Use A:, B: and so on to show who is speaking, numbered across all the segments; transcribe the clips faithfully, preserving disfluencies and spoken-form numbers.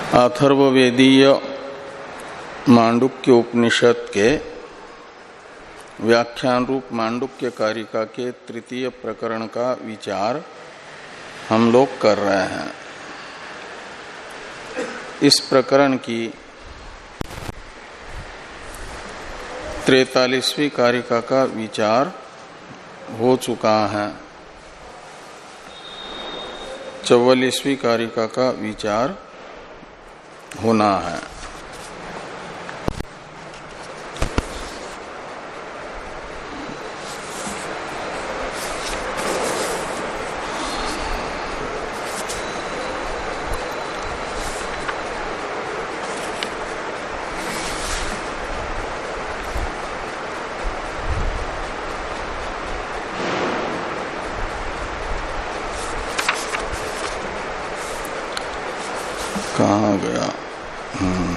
A: अथर्ववेदीय मांडुक्य उपनिषद के व्याख्यान रूप मांडुक्य कारिका के तृतीय प्रकरण का विचार हम लोग कर रहे हैं। इस प्रकरण की तैतालीसवीं कारिका का विचार हो चुका है। चौवालीसवीं कारिका का विचार होना है। कहाँ गया? हम्म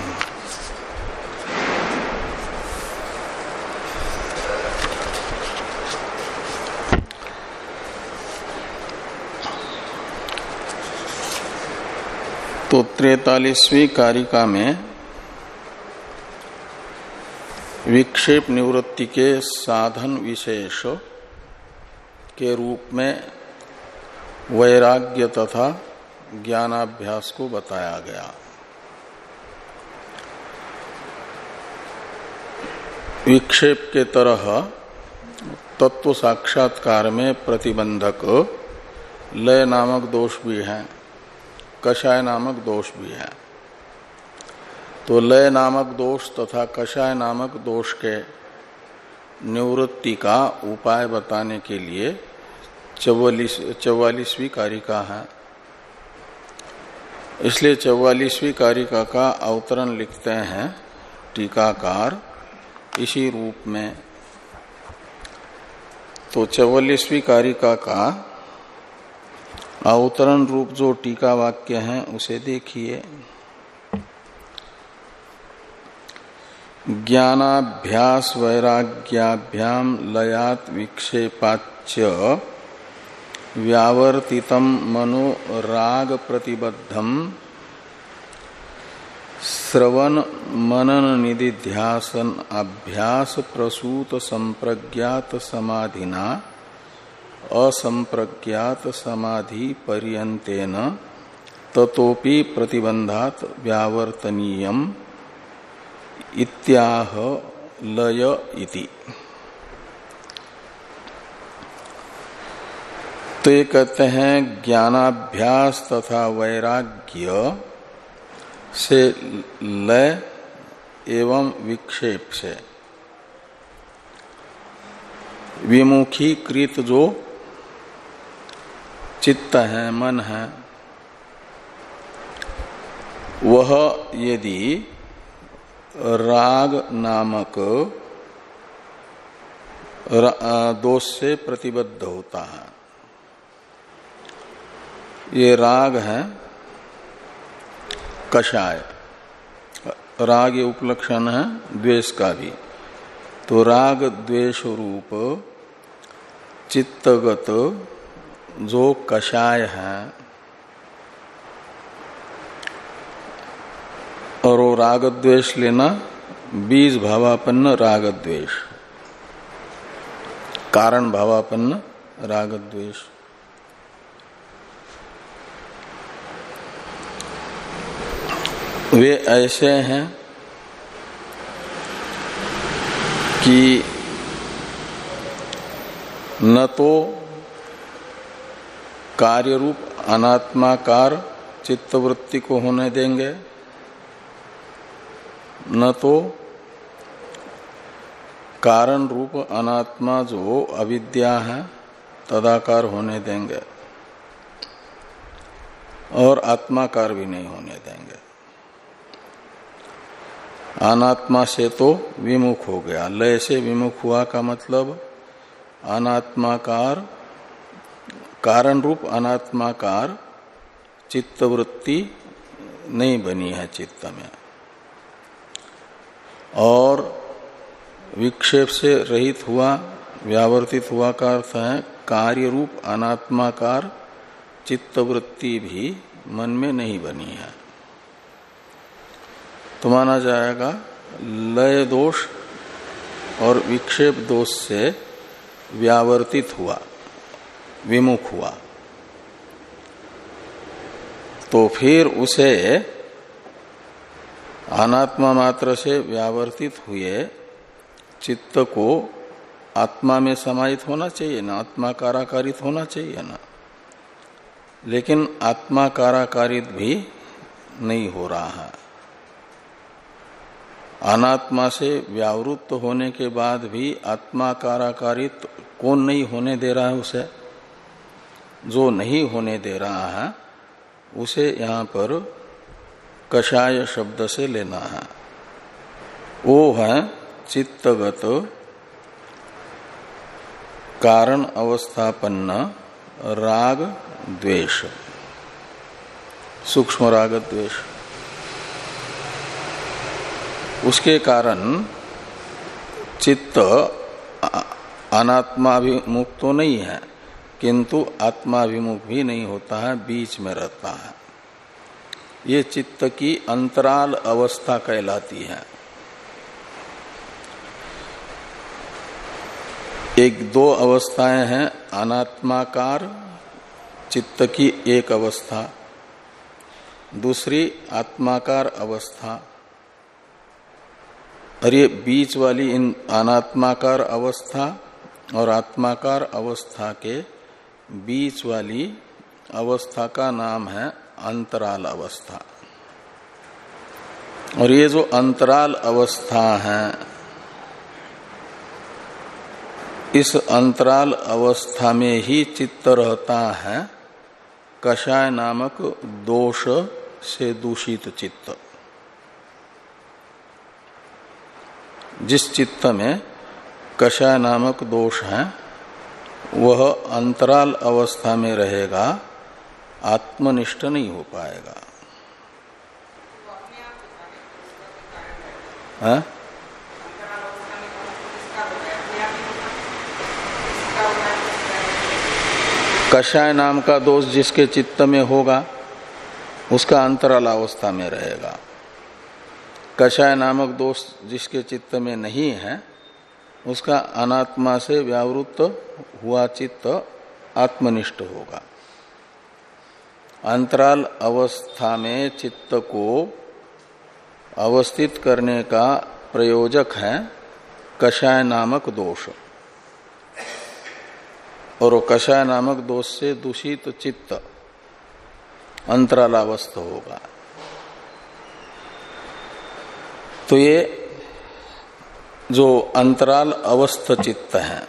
A: तो तैतालीसवीं कारिका में विक्षेप निवृत्ति के साधन विशेष के रूप में वैराग्य तथा ज्ञानाभ्यास को बताया गया। विक्षेप के तरह तत्व साक्षात्कार में प्रतिबंधक लय नामक दोष भी है, कषाय नामक दोष भी है। तो लय नामक दोष तथा कषाय नामक दोष के निवृत्ति का उपाय बताने के लिए चौवालीस चौवालीसवीं कारिका है। इसलिए चौवालीसवीं कारिका का अवतरण लिखते हैं टीकाकार इसी रूप में। तो चौवालीसवीं कारिका का अवतरण रूप जो टीका वाक्य है उसे देखिए। ज्ञानाभ्यास वैराग्याभ्याम लयात विक्षेपाच्च व्यावर्तितम मनो राग प्रतिबद्धम श्रवण मनन निधिध्यासन अभ्यास प्रसूत संप्रज्ञात समाधिना असंप्रज्ञात समाधि पर्यंतेन ततोपि प्रतिबंधात व्यावर्तनीयम इत्याह लय इति। तो ये कहते हैं ज्ञानाभ्यास तथा वैराग्य से लय एवं विक्षेप से विमुखीकृत जो चित्त है, मन है, वह यदि राग नामक दोष से प्रतिबद्ध होता है। ये राग है कषाय, राग ये उपलक्षण है द्वेष का भी। तो राग द्वेष रूप चित्तगत जो कषाय है और वो राग द्वेष लेना बीज भावापन्न राग द्वेष, कारण भावापन्न राग द्वेष। वे ऐसे हैं कि न तो कार्य रूप अनात्माकार चित्तवृत्ति को होने देंगे, न तो कारण रूप अनात्मा जो अविद्या है तदाकार होने देंगे, और आत्माकार भी नहीं होने देंगे। अनात्मा से तो विमुख हो गया, लय से विमुख हुआ का मतलब अनात्माकार कारण रूप अनात्माकार चित्तवृत्ति नहीं बनी है चित्त में, और विक्षेप से रहित हुआ, व्यावर्तित हुआ का अर्थ है कार्य रूप अनात्माकार चित्तवृत्ति भी मन में नहीं बनी है। तो माना जाएगा लय दोष और विक्षेप दोष से व्यावर्तित हुआ, विमुख हुआ। तो फिर उसे अनात्मा मात्र से व्यावर्तित हुए चित्त को आत्मा में समाहित होना चाहिए ना, आत्माकाराकारित होना चाहिए ना। लेकिन आत्माकाराकारित भी नहीं हो रहा है। अनात्मा से व्यावृत्त होने के बाद भी आत्माकाराकारित कौन नहीं होने दे रहा है उसे? जो नहीं होने दे रहा है उसे यहां पर कषाय शब्द से लेना है। वो है चित्तगत कारण अवस्थापन्न राग द्वेष, सूक्ष्म राग द्वेष। उसके कारण चित्त अनात्माभिमुख तो नहीं है, किंतु आत्माभिमुख भी नहीं होता है, बीच में रहता है। ये चित्त की अंतराल अवस्था कहलाती है। एक दो अवस्थाएं हैं, अनात्माकार चित्त की एक अवस्था, दूसरी आत्माकार अवस्था। और ये बीच वाली इन अनात्माकार अवस्था और आत्माकार अवस्था के बीच वाली अवस्था का नाम है अंतराल अवस्था। और ये जो अंतराल अवस्था है, इस अंतराल अवस्था में ही चित्त रहता है कषाय नामक दोष से दूषित चित्त। जिस चित्त में कषाय नामक दोष है वह अंतराल अवस्था में रहेगा, आत्मनिष्ठ नहीं हो पाएगा। है? कषाय नाम का दोष जिसके चित्त में होगा उसका अंतराल अवस्था में रहेगा। कषाय नामक दोष जिसके चित्त में नहीं है उसका अनात्मा से व्यावृत्त हुआ चित्त आत्मनिष्ठ होगा। अंतराल अवस्था में चित्त को अवस्थित करने का प्रयोजक है कषाय नामक दोष, और कषाय नामक दोष से दूषित चित्त अंतरालावस्थ होगा। तो ये जो अंतराल अवस्थ चित्त है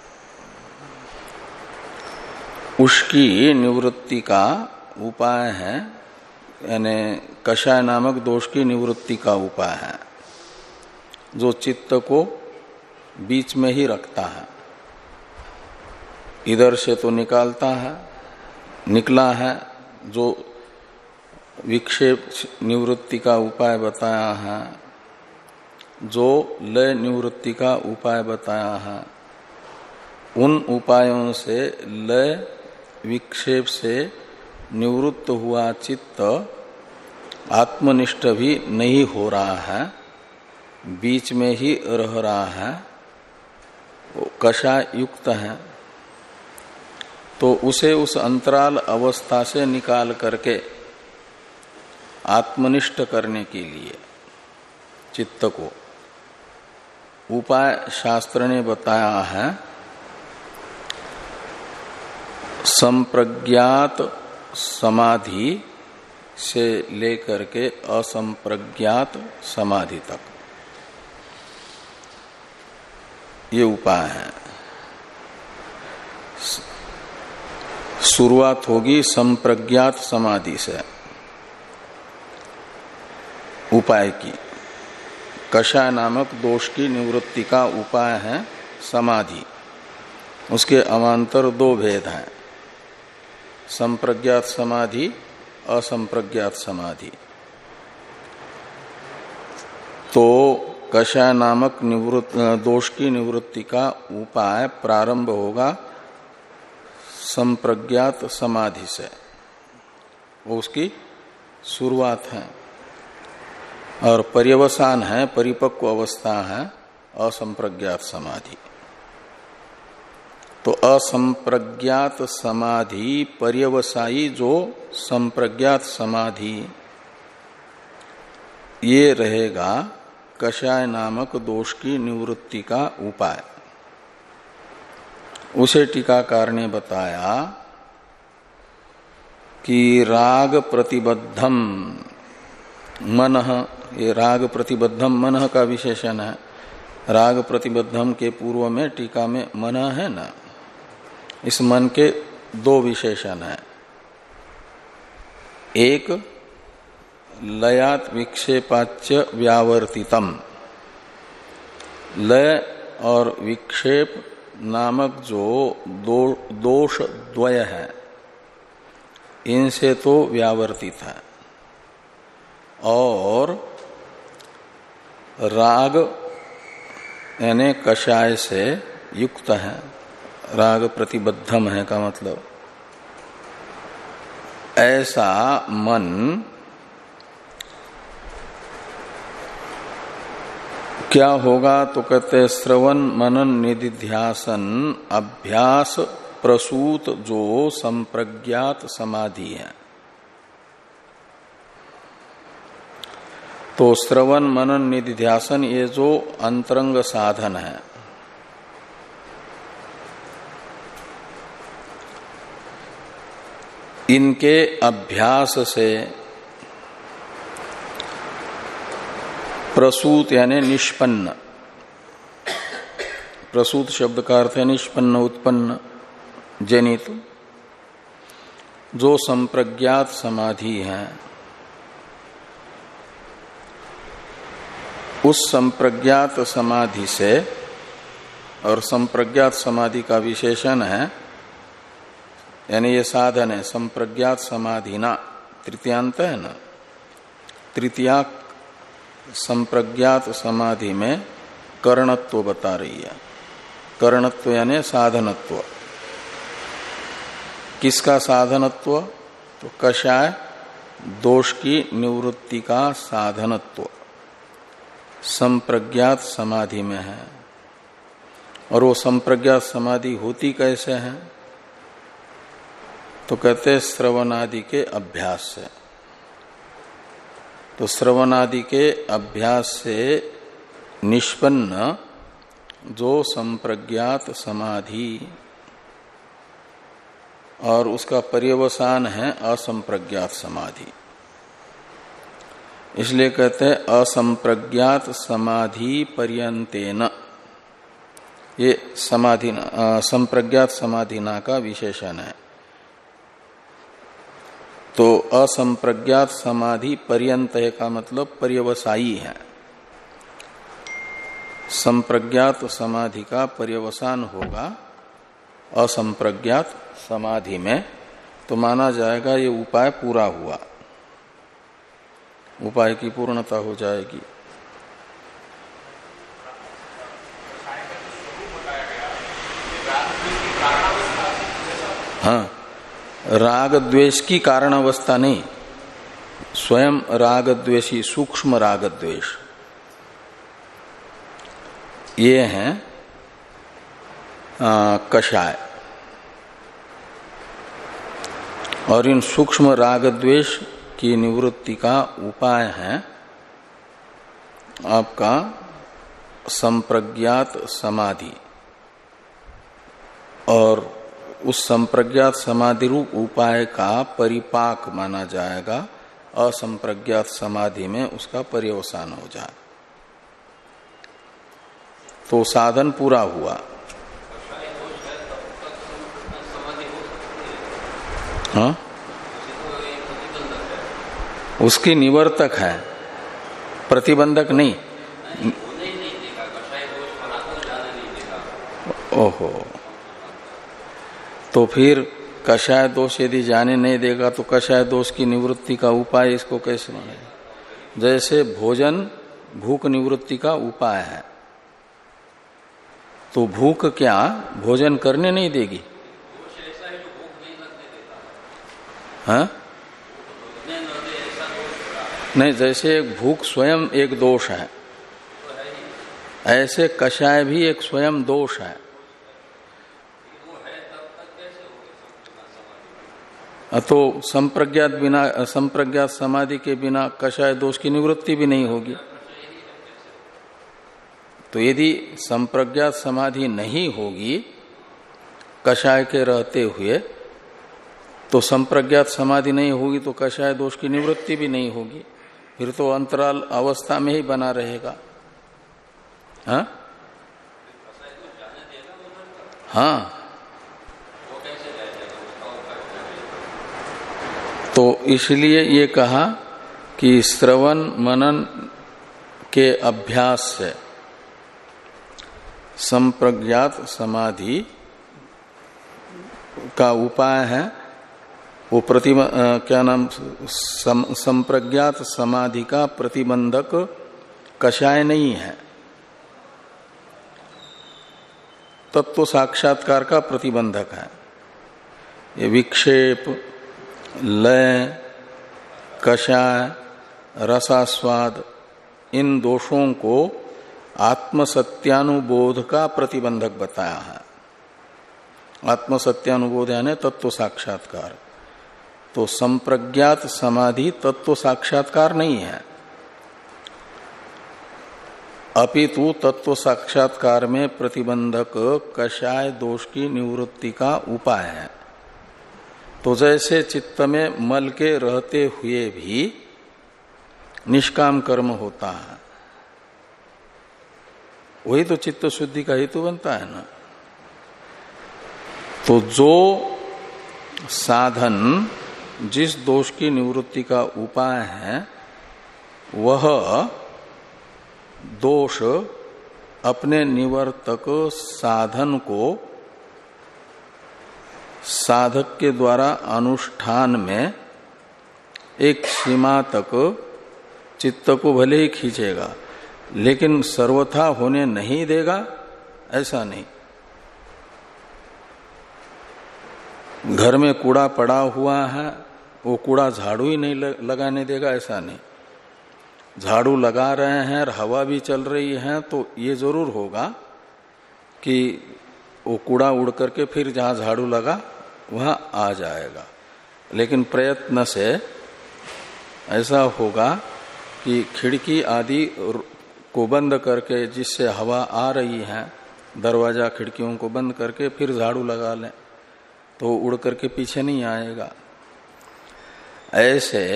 A: उसकी निवृत्ति का उपाय है, यानी कषाय नामक दोष की निवृत्ति का उपाय है, जो चित्त को बीच में ही रखता है। इधर से तो निकालता है, निकला है, जो विक्षेप निवृत्ति का उपाय बताया है, जो लय निवृत्ति का उपाय बताया है, उन उपायों से लय विक्षेप से निवृत्त हुआ चित्त आत्मनिष्ठ भी नहीं हो रहा है, बीच में ही रह रहा है, कषाय युक्त है। तो उसे उस अंतराल अवस्था से निकाल करके आत्मनिष्ठ करने के लिए चित्त को उपाय शास्त्र ने बताया है संप्रज्ञात समाधि से लेकर के असंप्रज्ञात समाधि तक ये उपाय है। शुरुआत होगी संप्रज्ञात समाधि से उपाय की। कषाय नामक दोष की निवृत्ति का उपाय है समाधि। उसके अमांतर दो भेद हैं, संप्रज्ञात समाधि, असंप्रज्ञात समाधि। तो कषाय नामक निवृत्त दोष की निवृत्ति का उपाय प्रारंभ होगा संप्रज्ञात समाधि से, वो उसकी शुरुआत है। और पर्यवसान है, परिपक्व अवस्था है असंप्रज्ञात समाधि। तो असंप्रज्ञात समाधि पर्यवसायी जो संप्रज्ञात समाधि, ये रहेगा कषाय नामक दोष की निवृत्ति का उपाय। उसे टीकाकार ने बताया कि राग प्रतिबद्धम मनः, ये राग प्रतिबद्धम मनः का विशेषण है। राग प्रतिबद्धम के पूर्व में टीका में मनः है ना, इस मन के दो विशेषण हैं। एक लयात विक्षेपाच्य व्यावर्तितम, लय और विक्षेप नामक जो दो दोष द्वय है, इनसे तो व्यावर्तित है। और राग यानी कषाय से युक्त है, राग प्रतिबद्धम है का मतलब ऐसा मन क्या होगा? तो कहते श्रवण मनन निधिध्यासन अभ्यास प्रसूत जो संप्रज्ञात समाधि है। तो श्रवण मनन निधिध्यासन ये जो अंतरंग साधन है, इनके अभ्यास से प्रसूत यानी निष्पन्न, प्रसूत शब्द का अर्थ है निष्पन्न, उत्पन्न, जनित, जो संप्रज्ञात समाधि है, उस संप्रज्ञात समाधि से, और संप्रज्ञात समाधि का विशेषण है यानी ये साधन है संप्रज्ञात समाधि ना, तृतीयांत है ना, तृतीया संप्रज्ञात समाधि में करणत्व बता रही है। करणत्व यानी साधनत्व। किसका साधनत्व? तो कषाय दोष की निवृत्ति का साधनत्व संप्रज्ञात समाधि में है। और वो संप्रज्ञात समाधि होती कैसे है? तो कहते श्रवणादि के अभ्यास से। तो श्रवणादि के अभ्यास से निष्पन्न जो संप्रज्ञात समाधि और उसका पर्यवसान है असंप्रज्ञात समाधि, इसलिए कहते हैं असंप्रज्ञात समाधि पर्यंतेन, ये समाधि संप्रज्ञात समाधिना का विशेषण है। तो असंप्रज्ञात समाधि पर्यंत है का मतलब पर्यवसायी है। संप्रज्ञात समाधि का पर्यवसान होगा असंप्रज्ञात समाधि में, तो माना जाएगा ये उपाय पूरा हुआ, उपाय की पूर्णता हो जाएगी। हाँ, राग द्वेष की कारण अवस्था नहीं, स्वयं राग द्वेषी सूक्ष्म राग द्वेष ये हैं कषाय। और इन सूक्ष्म राग द्वेष की निवृत्ति का उपाय है आपका संप्रज्ञात समाधि। और उस संप्रज्ञात समाधि रूप उपाय का परिपाक माना जाएगा असंप्रज्ञात समाधि में उसका पर्यवसान हो जाए, तो साधन पूरा हुआ। हाँ, उसकी निवर्तक है, प्रतिबंधक नहीं। ओहो, तो फिर कषाय दोष यदि जाने नहीं देगा तो कषाय दोष की निवृत्ति का उपाय इसको कैसे मानेगा? जैसे भोजन भूख निवृत्ति का उपाय है, तो भूख क्या भोजन करने नहीं देगी? हाँ? नहीं, जैसे भूख स्वयं एक दोष है, ऐसे कषाय भी एक स्वयं दोष है। तो संप्रज्ञात बिना संप्रज्ञात समाधि के बिना कषाय दोष की निवृत्ति भी नहीं होगी। तो यदि संप्रज्ञात समाधि नहीं होगी कषाय के रहते हुए, तो संप्रज्ञात समाधि नहीं होगी तो कषाय दोष की निवृत्ति भी नहीं होगी, फिर तो अंतराल अवस्था में ही बना रहेगा। हाँ हाँ, तो इसलिए ये कहा कि श्रवण मनन के अभ्यास से संप्रज्ञात समाधि का उपाय है वो प्रतिब क्या नाम सम, संप्रज्ञात समाधि का प्रतिबंधक कषाय नहीं है, तत्व साक्षात्कार का प्रतिबंधक है। ये विक्षेप, लय, कषाय, रसास्वाद, इन दोषों को आत्मसत्यानुबोध का प्रतिबंधक बताया है। आत्मसत्यानुबोध यानी तत्व साक्षात्कार। तो संप्रज्ञात समाधि तत्व साक्षात्कार नहीं है, अपितु तत्व साक्षात्कार में प्रतिबंधक कषाय दोष की निवृत्ति का उपाय है। तो जैसे चित्त में मल के रहते हुए भी निष्काम कर्म होता है, वही तो चित्त शुद्धि का हेतु बनता है ना। तो जो साधन जिस दोष की निवृत्ति का उपाय है, वह दोष अपने निवर्तक साधन को साधक के द्वारा अनुष्ठान में एक सीमा तक चित्त को भले ही खींचेगा, लेकिन सर्वथा होने नहीं देगा, ऐसा नहीं। घर में कूड़ा पड़ा हुआ है, वो कूड़ा झाड़ू ही नहीं लगाने देगा, ऐसा नहीं। झाड़ू लगा रहे हैं और हवा भी चल रही है, तो ये जरूर होगा कि वो कूड़ा उड़ करके फिर जहां झाड़ू लगा वहां आ जाएगा। लेकिन प्रयत्न से ऐसा होगा कि खिड़की आदि को बंद करके, जिससे हवा आ रही है, दरवाजा खिड़कियों को बंद करके फिर झाड़ू लगा लें, तो उड़ करके पीछे नहीं आएगा। ऐसे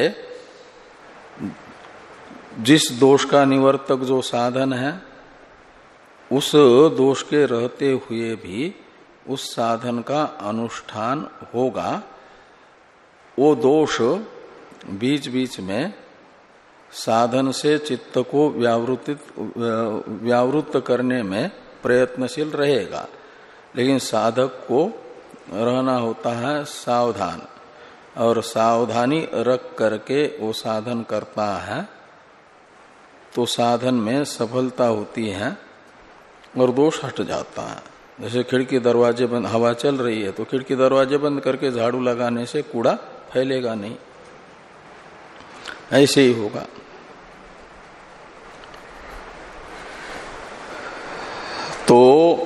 A: जिस दोष का निवर्तक जो साधन है, उस दोष के रहते हुए भी उस साधन का अनुष्ठान होगा। वो दोष बीच बीच में साधन से चित्त को व्यावृत्त व्यावृत्त करने में प्रयत्नशील रहेगा, लेकिन साधक को रहना होता है सावधान, और सावधानी रख करके वो साधन करता है, तो साधन में सफलता होती है और दोष हट जाता है। जैसे खिड़की दरवाजे बंद, हवा चल रही है तो खिड़की दरवाजे बंद करके झाड़ू लगाने से कूड़ा फैलेगा नहीं, ऐसे ही होगा। तो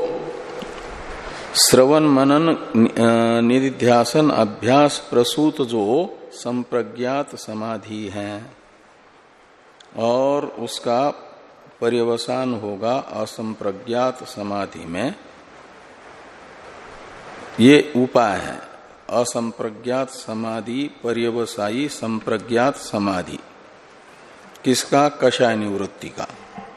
A: श्रवण मनन निधिध्यासन अभ्यास प्रसूत जो संप्रज्ञात समाधि है, और उसका पर्यवसान होगा असंप्रज्ञात समाधि में, ये उपाय है। असंप्रज्ञात समाधि पर्यवसायी संप्रज्ञात समाधि किसका? कषाय निवृत्ति का।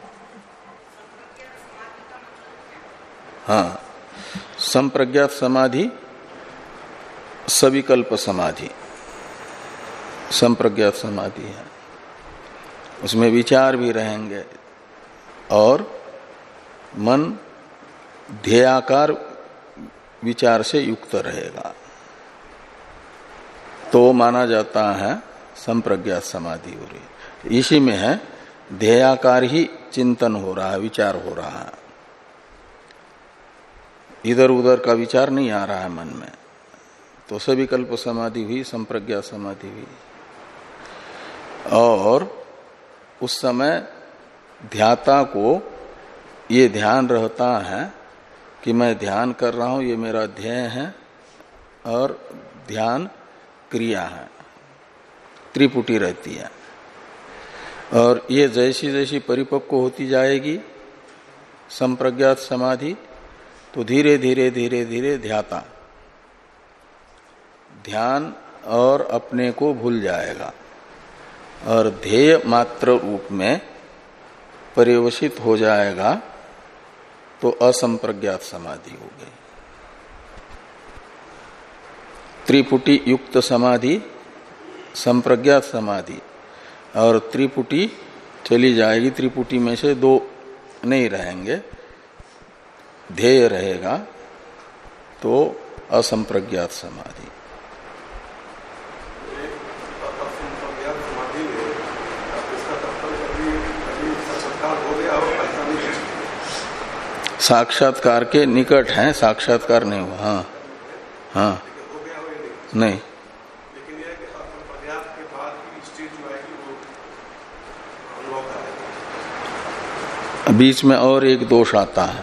A: हाँ, संप्रज्ञात समाधि सविकल्प समाधि संप्रज्ञात समाधि है, उसमें विचार भी रहेंगे और मन ध्येयाकार विचार से युक्त रहेगा, तो माना जाता है संप्रज्ञात समाधि हो रही। इसी में है ध्येयाकार ही चिंतन हो रहा है, विचार हो रहा है, इधर उधर का विचार नहीं आ रहा है मन में, तो सविकल्प समाधि हुई, संप्रज्ञात समाधि हुई। और उस समय ध्याता को ये ध्यान रहता है कि मैं ध्यान कर रहा हूं, ये मेरा ध्येय है और ध्यान क्रिया है, त्रिपुटी रहती है। और ये जैसी जैसी परिपक्व होती जाएगी संप्रज्ञात समाधि, तो धीरे धीरे धीरे धीरे ध्याता ध्यान और अपने को भूल जाएगा और ध्येय मात्र रूप में पर्यवसित हो जाएगा, तो असंप्रज्ञात समाधि हो गई। त्रिपुटी युक्त समाधि संप्रज्ञात समाधि, और त्रिपुटी चली जाएगी, त्रिपुटी में से दो नहीं रहेंगे, ध्येय रहेगा, तो असंप्रज्ञात समाधि। साक्षात्कार के निकट है, साक्षात्कार नहीं हुआ। हाँ हाँ नहीं,
B: लेकिन यह कि असंप्रज्ञात के बाद की स्टेज जो आएगी वो अनलॉक आएगा।
A: बीच में और एक दोष आता है,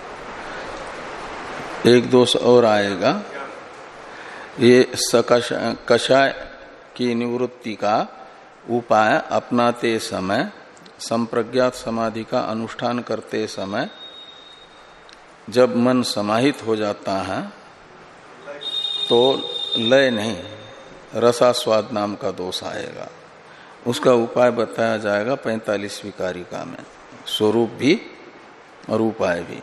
A: एक दोष और आएगा। ये सकषाय कषाय की निवृत्ति का उपाय अपनाते समय, संप्रज्ञात समाधि का अनुष्ठान करते समय जब मन समाहित हो जाता है तो लय नहीं, रसास्वाद नाम का दोष आएगा। उसका उपाय बताया जाएगा पैंतालीसवीं कारिका में, स्वरूप भी और उपाय भी।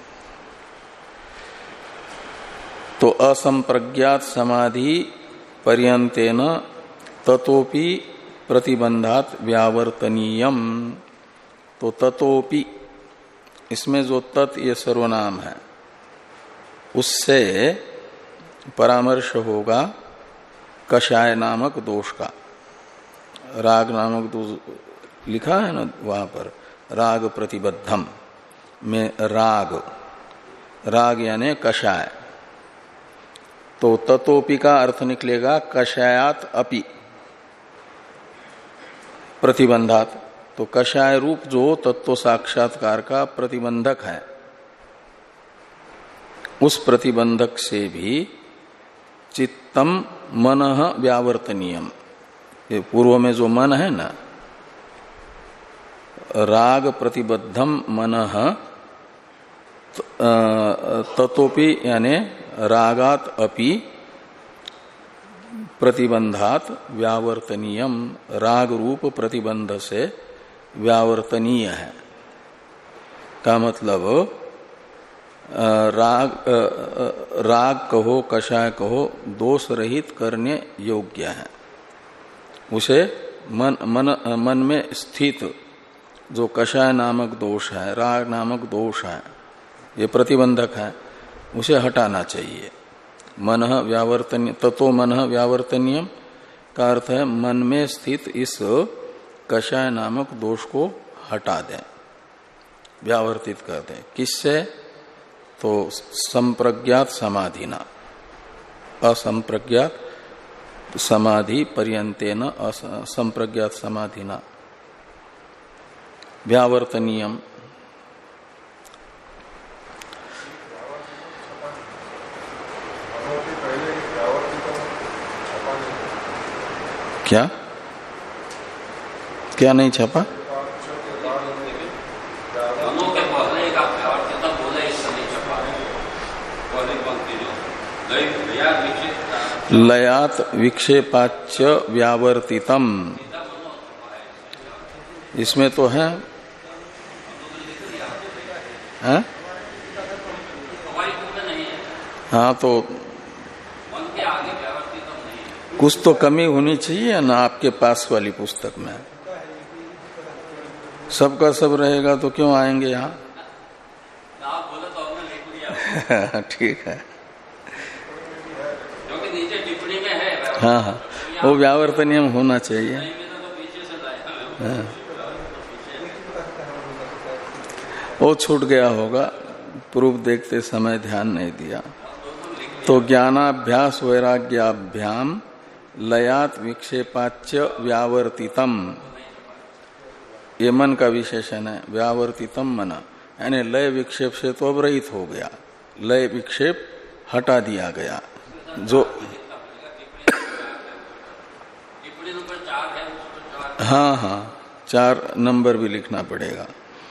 A: तो असंप्रज्ञात समाधि पर्यंतेन ततोपि प्रतिबंधात व्यावर्तनीयम। तो ततोपि, इसमें जो तत् ये सर्वनाम है, उससे परामर्श होगा कषाय नामक दोष का। राग नामक दोष लिखा है ना वहां पर, राग प्रतिबद्धम में राग, राग यानी कषाय। तो ततोपि का अर्थ निकलेगा कषायात अपि प्रतिबंधात। तो कषाय रूप जो तत्व साक्षात्कार का प्रतिबंधक है, उस प्रतिबंधक से भी चित्तम मनः व्यावर्तनीयम। ये पूर्व में जो मन है ना, राग प्रतिबद्धम मनः ततोपि यानी रागात अपि प्रतिबंधात व्यावर्तनीयम, राग रूप प्रतिबंध से व्यावर्तनीय है का मतलब राग राग कहो कषाय कहो दोष रहित करने योग्य है। उसे मन मन मन में स्थित जो कषाय नामक दोष है, राग नामक दोष है, ये प्रतिबंधक है, उसे हटाना चाहिए। मनः व्यावर्तनीय, ततो मनः व्यावर्तनीयम का अर्थ है मन में स्थित इस कषाय नामक दोष को हटा दें, व्यावर्तित कर दें। किससे? तो संप्रज्ञात समाधिना, असंप्रज्ञात समाधि पर्यंतेन संप्रज्ञात समाधिना व्यावर्तनीयम। क्या क्या नहीं छपा? लयात विक्षेपाच्च व्यावर्तितम, इसमें तो है, है? हाँ, तो कुछ तो कमी होनी चाहिए ना आपके पास वाली पुस्तक में। सबका सब रहेगा तो क्यों आएंगे यहाँ? ठीक है, हाँ हाँ, वो व्यावर्तनीयम होना चाहिए। हाँ। वो छूट गया होगा, प्रूफ देखते समय ध्यान नहीं दिया। तो ज्ञानाभ्यास वैराग्याभ्याम लयात विक्षेपाच्च व्यावर्तितम, ये मन का विशेषण है। व्यावर्तितम मन यानी लय विक्षेप से तो अब रहित हो गया, लय विक्षेप हटा दिया गया। जो हाँ हाँ चार नंबर भी लिखना पड़ेगा।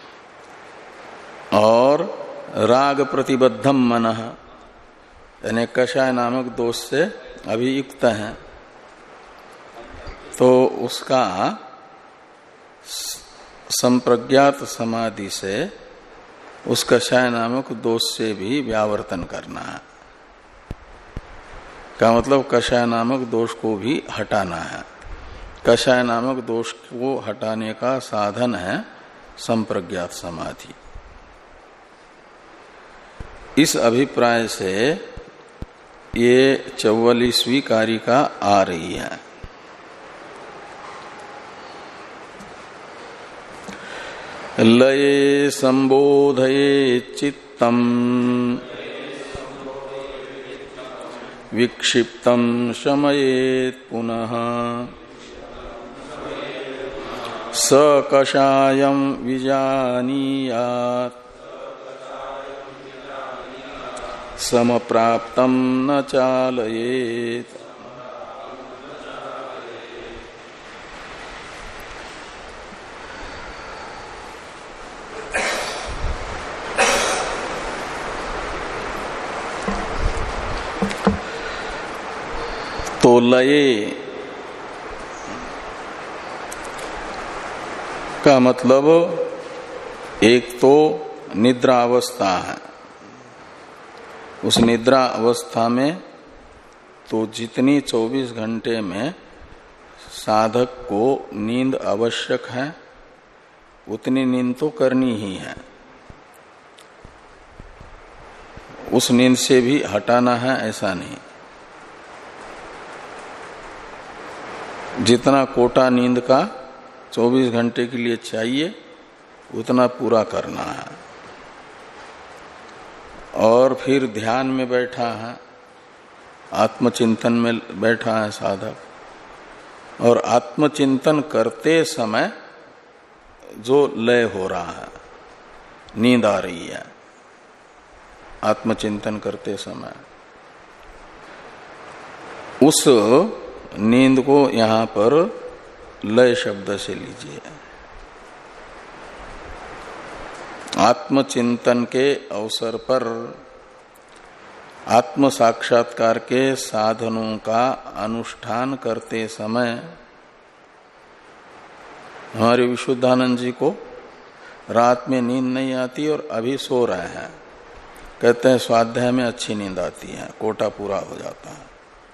A: और राग प्रतिबद्धम मन यानी कषाय नामक दोष से अभियुक्त है, तो उसका संप्रज्ञात समाधि से उस कषाय नामक दोष से भी व्यावर्तन करना है। का मतलब कषाय नामक दोष को भी हटाना है। कषाय नामक दोष को हटाने का साधन है संप्रज्ञात समाधि। इस अभिप्राय से ये चौवालीसवीं कारिका आ रही है। लये संबोधये चित्तम विक्षिप्तम शमयेत् पुनः स कषायं विजानीयात् समप्राप्तं न चालयेत्। तो लये का मतलब एक तो निद्रा अवस्था है। उस निद्रा अवस्था में तो जितनी चौबीस घंटे में साधक को नींद आवश्यक है उतनी नींद तो करनी ही है। उस नींद से भी हटाना है ऐसा नहीं। जितना कोटा नींद का चौबीस घंटे के लिए चाहिए उतना पूरा करना है। और फिर ध्यान में बैठा है, आत्मचिंतन में बैठा है साधक, और आत्मचिंतन करते समय जो लय हो रहा है, नींद आ रही है आत्मचिंतन करते समय, उस नींद को यहां पर लय शब्द से लीजिए। आत्मचिंतन के अवसर पर आत्म साक्षात्कार के साधनों का अनुष्ठान करते समय हमारे विशुद्धानंद जी को रात में नींद नहीं आती और अभी सो रहे हैं। कहते हैं स्वाध्याय में अच्छी नींद आती है, कोटा पूरा हो जाता है,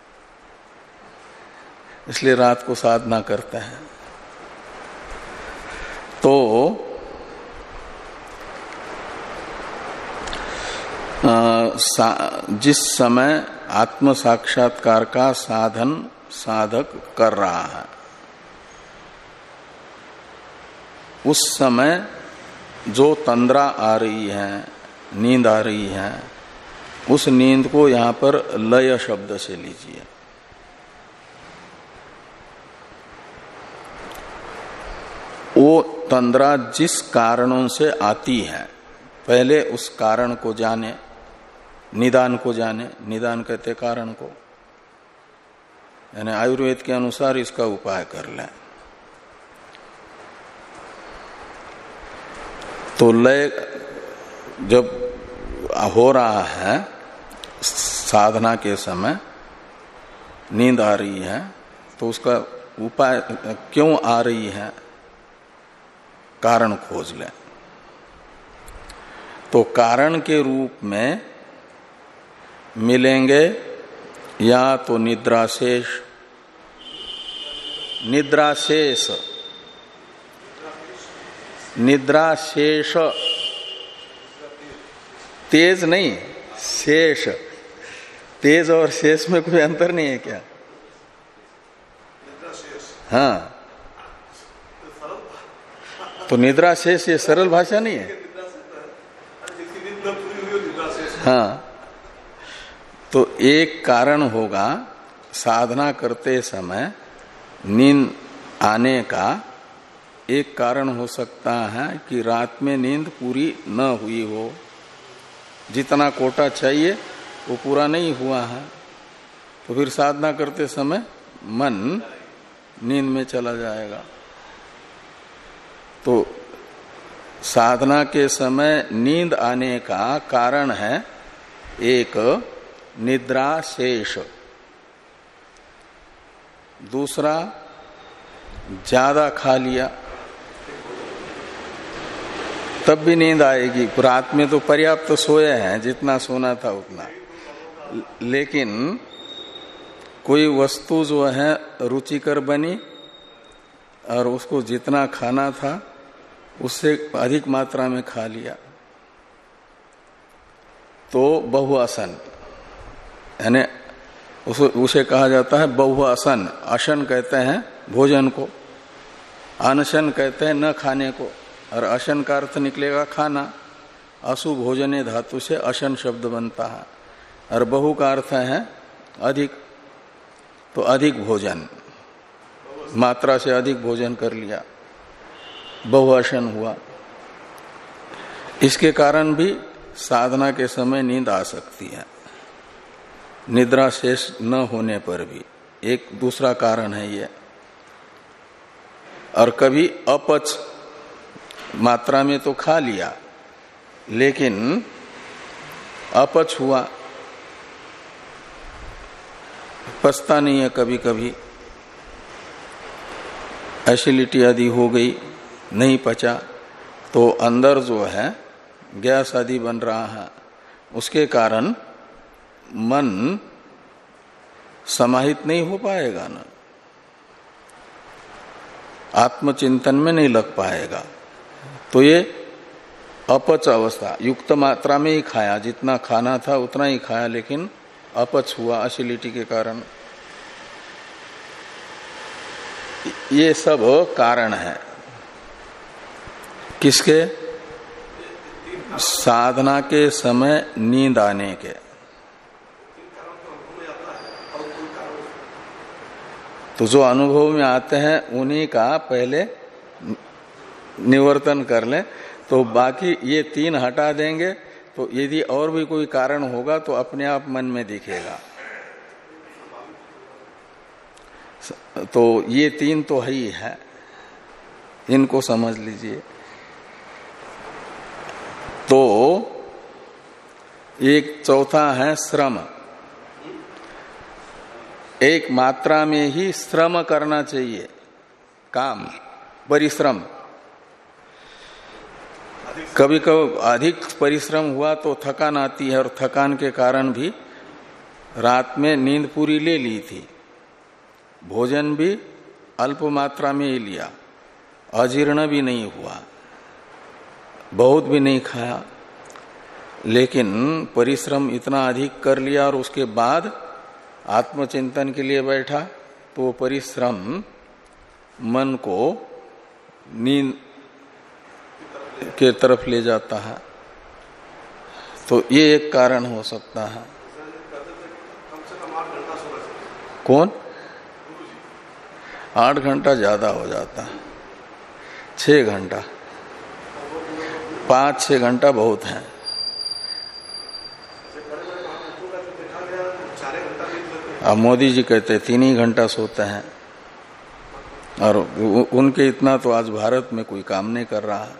A: इसलिए रात को साधना करते हैं। तो जिस समय आत्म साक्षात्कार का साधन साधक कर रहा है उस समय जो तंद्रा आ रही है, नींद आ रही है, उस नींद को यहां पर लय शब्द से लीजिए। वो तंद्रा जिस कारणों से आती है पहले उस कारण को जाने, निदान को जाने। निदान कहते कारण को, यानी आयुर्वेद के अनुसार इसका उपाय कर लें। तो लय जब हो रहा है साधना के समय नींद आ रही है तो उसका उपाय क्यों आ रही है, कारण खोज लें। तो कारण के रूप में मिलेंगे या तो निद्राशेष, निद्राशेष निद्राशेष तेज नहीं, शेष। तेज और शेष में कोई अंतर नहीं है क्या? हाँ, तो निद्राशेष ये सरल भाषा नहीं है। हाँ, तो एक कारण होगा साधना करते समय नींद आने का, एक कारण हो सकता है कि रात में नींद पूरी न हुई हो, जितना कोटा चाहिए वो पूरा नहीं हुआ है, तो फिर साधना करते समय मन नींद में चला जाएगा। तो साधना के समय नींद आने का कारण है एक निद्रा शेष, दूसरा ज्यादा खा लिया तब भी नींद आएगी। रात में तो पर्याप्त तो सोए हैं, जितना सोना था उतना, लेकिन कोई वस्तु जो है रुचिकर बनी और उसको जितना खाना था उससे अधिक मात्रा में खा लिया, तो बहुआसन, यानी उसे, उसे कहा जाता है बहुआसन। आसन कहते हैं भोजन को, अनशन कहते हैं न खाने को, और अशन का अर्थ निकलेगा खाना। असु भोजने धातु से अशन शब्द बनता है, और बहु का अर्थ है अधिक, तो अधिक भोजन, मात्रा से अधिक भोजन कर लिया, बहुअशन हुआ। इसके कारण भी साधना के समय नींद आ सकती है, निद्रा शेष न होने पर भी एक दूसरा कारण है ये। और कभी अपच, मात्रा में तो खा लिया लेकिन अपच हुआ, पचता नहीं है, कभी कभी एसिडिटी आदि हो गई, नहीं पचा, तो अंदर जो है गैस आदि बन रहा है, उसके कारण मन समाहित नहीं हो पाएगा ना, आत्मचिंतन में नहीं लग पाएगा। तो ये अपच अवस्था, युक्त मात्रा में ही खाया, जितना खाना था उतना ही खाया, लेकिन अपच हुआ एसिडिटी के कारण। ये सब कारण है किसके? साधना के समय नींद आने के। तो जो अनुभव में आते हैं उन्हीं का पहले निवर्तन कर लें, तो बाकी ये तीन हटा देंगे, तो यदि और भी कोई कारण होगा तो अपने आप मन में दिखेगा। तो ये तीन तो है ही है, इनको समझ लीजिए। तो एक चौथा है श्रम। एक मात्रा में ही श्रम करना चाहिए, काम, परिश्रम। कभी कभी अधिक परिश्रम हुआ तो थकान आती है, और थकान के कारण भी रात में नींद पूरी ले ली थी, भोजन भी अल्प मात्रा में ही लिया, अजीर्ण भी नहीं हुआ, बहुत भी नहीं खाया, लेकिन परिश्रम इतना अधिक कर लिया और उसके बाद आत्मचिंतन के लिए बैठा, तो परिश्रम मन को नींद के तरफ ले जाता है। तो ये एक कारण हो सकता है। कौन? आठ घंटा ज्यादा हो जाता है, छह घंटा, पांच छह घंटा बहुत है। अब मोदी जी कहते हैं तीन ही घंटा सोते हैं, और उनके इतना तो आज भारत में कोई काम नहीं कर रहा है।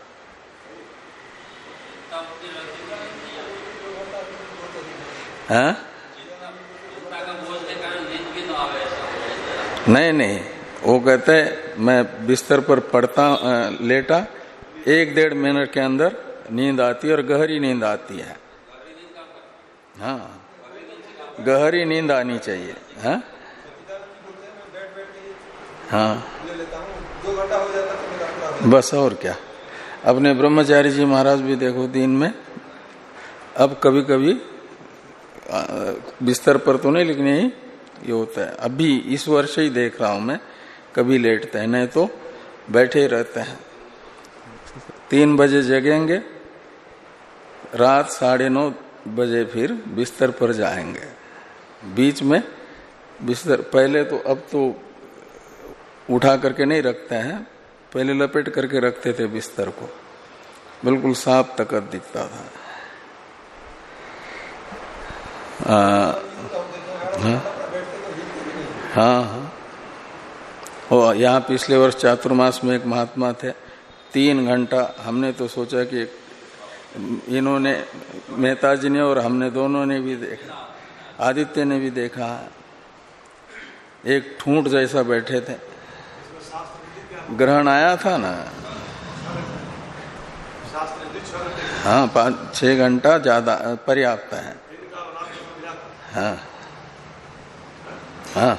A: हाँ? नहीं नहीं, वो कहते मैं बिस्तर पर पड़ता लेटा, एक डेढ़ मिनट के अंदर नींद आती है, और गहरी नींद आती है। हाँ, गहरी नींद आनी चाहिए। हाँ हाँ, बस और क्या। अपने ब्रह्मचारी जी महाराज भी देखो दिन में, अब कभी कभी बिस्तर पर तो नहीं, लेकिन यही ये होता है। अभी इस वर्ष ही देख रहा हूं मैं, कभी लेटते हैं, नहीं तो बैठे ही रहते हैं। तीन बजे जगेंगे, रात साढ़े नौ बजे फिर बिस्तर पर जाएंगे। बीच में बिस्तर, पहले तो, अब तो उठा करके नहीं रखते हैं, पहले लपेट करके रखते थे बिस्तर को, बिल्कुल साफ तकत दिखता था। आ, हाँ हाँ हाँ। और यहाँ पिछले वर्ष चातुर्मास में एक महात्मा थे, तीन घंटा हमने तो सोचा कि इन्होंने, मेहता जी ने और हमने दोनों ने भी देखा, आदित्य ने भी देखा, एक ठूंठ जैसा बैठे थे। ग्रहण आया था ना, हाँ, पाँच छह घंटा ज्यादा पर्याप्त है। हाँ हाँ,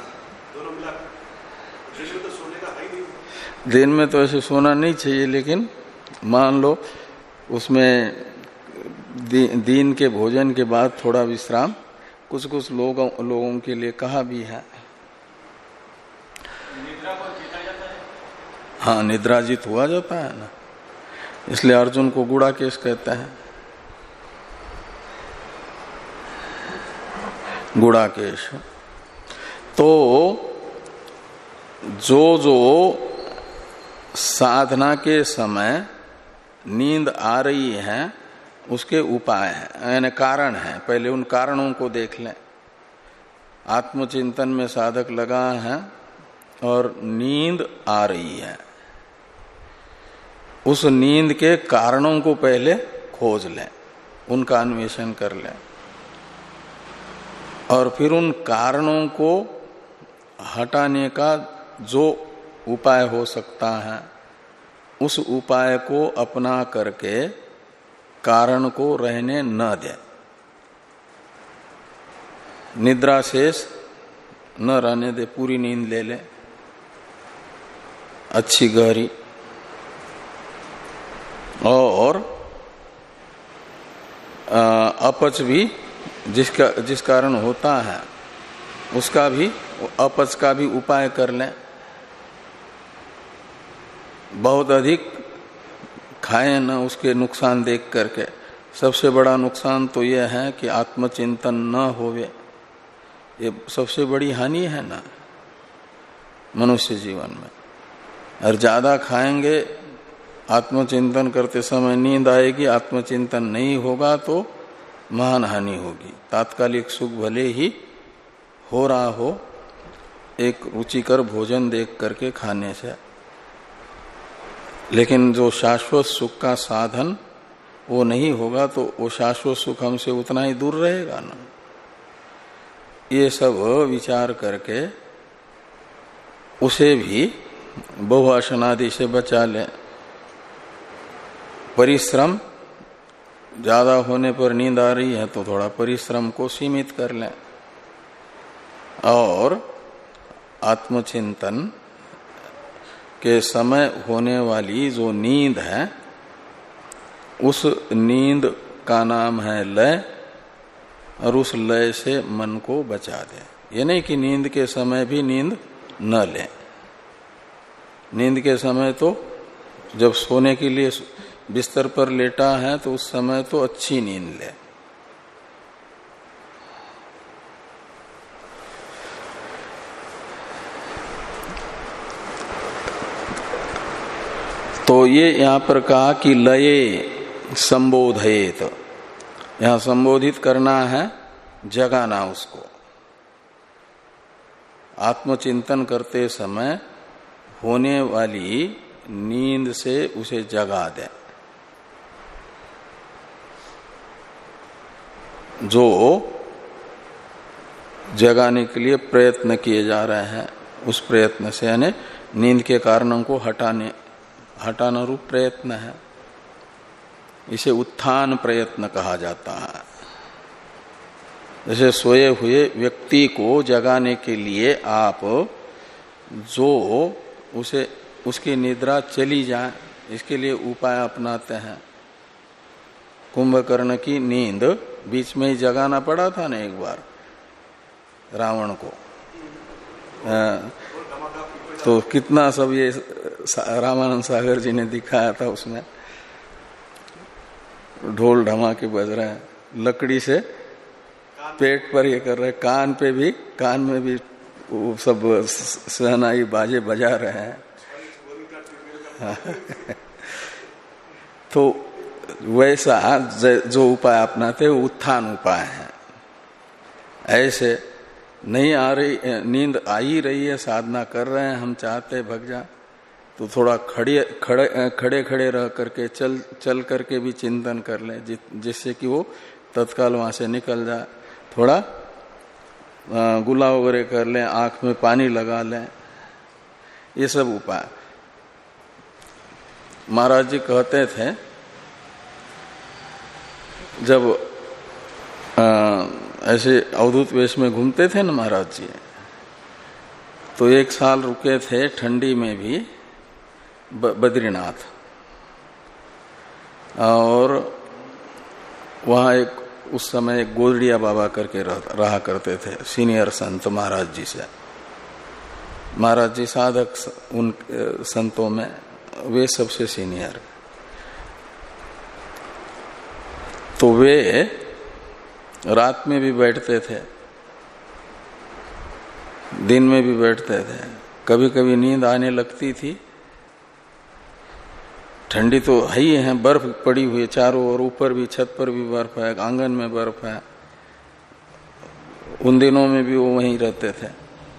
A: दिन में तो ऐसे सोना नहीं चाहिए, लेकिन मान लो उसमें दी, दिन के भोजन के बाद थोड़ा विश्राम कुछ कुछ लोगों लोगों के लिए कहा भी है। हाँ, निद्राजित हुआ जाता है ना, इसलिए अर्जुन को गुड़ाकेश कहते हैं। गुड़ाकेश। तो जो जो साधना के समय नींद आ रही है उसके उपाय हैं, यानी कारण है। पहले उन कारणों को देख लें। आत्मचिंतन में साधक लगा है और नींद आ रही है, उस नींद के कारणों को पहले खोज लें, उनका अन्वेषण कर लें, और फिर उन कारणों को हटाने का जो उपाय हो सकता है उस उपाय को अपना करके कारण को रहने न दे। निद्रा शेष न रहने दे, पूरी नींद ले ले अच्छी गहरी, और अपच भी जिसका जिस कारण होता है उसका भी, अपच का भी उपाय कर लें। बहुत अधिक खाएं न उसके नुकसान देख करके। सबसे बड़ा नुकसान तो यह है कि आत्मचिंतन न होवे, ये सबसे बड़ी हानि है ना मनुष्य जीवन में। और ज्यादा खाएंगे, आत्मचिंतन करते समय नींद आएगी, आत्मचिंतन नहीं होगा तो महान हानि होगी। तात्कालिक सुख भले ही हो रहा हो एक रुचिकर भोजन देख करके खाने से, लेकिन जो शाश्वत सुख का साधन वो नहीं होगा तो वो शाश्वत सुख हमसे उतना ही दूर रहेगा ना। ये सब विचार करके उसे भी बहुआसनादि से बचा ले। परिश्रम ज्यादा होने पर नींद आ रही है तो थोड़ा परिश्रम को सीमित कर लें, और आत्मचिंतन के समय होने वाली जो नींद है उस नींद का नाम है लय, और उस लय से मन को बचा दे। ये नहीं कि नींद के समय भी नींद न ले। नींद के समय तो जब सोने के लिए बिस्तर पर लेटा है तो उस समय तो अच्छी नींद ले। तो ये यहां पर कहा कि लये संबोधयेत, यहां संबोधित करना है, जगाना उसको। आत्मचिंतन करते समय होने वाली नींद से उसे जगा दे। जो जगाने के लिए प्रयत्न किए जा रहे हैं उस प्रयत्न से, यानी नींद के कारणों को हटाने हटाना रूप प्रयत्न है। इसे उत्थान प्रयत्न कहा जाता है। जैसे सोए हुए व्यक्ति को जगाने के लिए आप जो उसे उसकी निद्रा चली जाए इसके लिए उपाय अपनाते हैं। कुंभकर्ण की नींद बीच में ही जगाना पड़ा था ना एक बार रावण को, आ, तो कितना सब ये रामानंद सागर जी ने दिखाया था। उसमें ढोल ढमाके बज रहे हैं, लकड़ी से पेट पर ये कर रहे, कान पे भी, कान में भी वो सब सहनाई बाजे बजा रहे हैं। तो वैसा जो उपाय अपनाते वो उत्थान उपाय है। ऐसे नहीं आ रही, नींद आ ही रही है, साधना कर रहे हैं, हम चाहते भग जा, तो थोड़ा खड़े खड़े खड़े खड़े रह करके चल चल करके भी चिंतन कर ले, जिससे कि वो तत्काल वहां से निकल जाए। थोड़ा गुला वगैरह कर लें, आंख में पानी लगा लें, ये सब उपाय। महाराज जी कहते थे जब आ, ऐसे अवधूत वेश में घूमते थे ना महाराज जी, तो एक साल रुके थे ठंडी में भी बद्रीनाथ, और वहाँ एक उस समय एक गोदड़िया बाबा करके रह, रहा करते थे, सीनियर संत महाराज जी से। महाराज जी साधक उन संतों में वे सबसे सीनियर। तो वे रात में भी बैठते थे, दिन में भी बैठते थे। कभी कभी नींद आने लगती थी, ठंडी तो है ही है, बर्फ पड़ी हुई है चारों ओर, ऊपर भी छत पर भी बर्फ है, आंगन में बर्फ है। उन दिनों में भी वो वहीं रहते थे।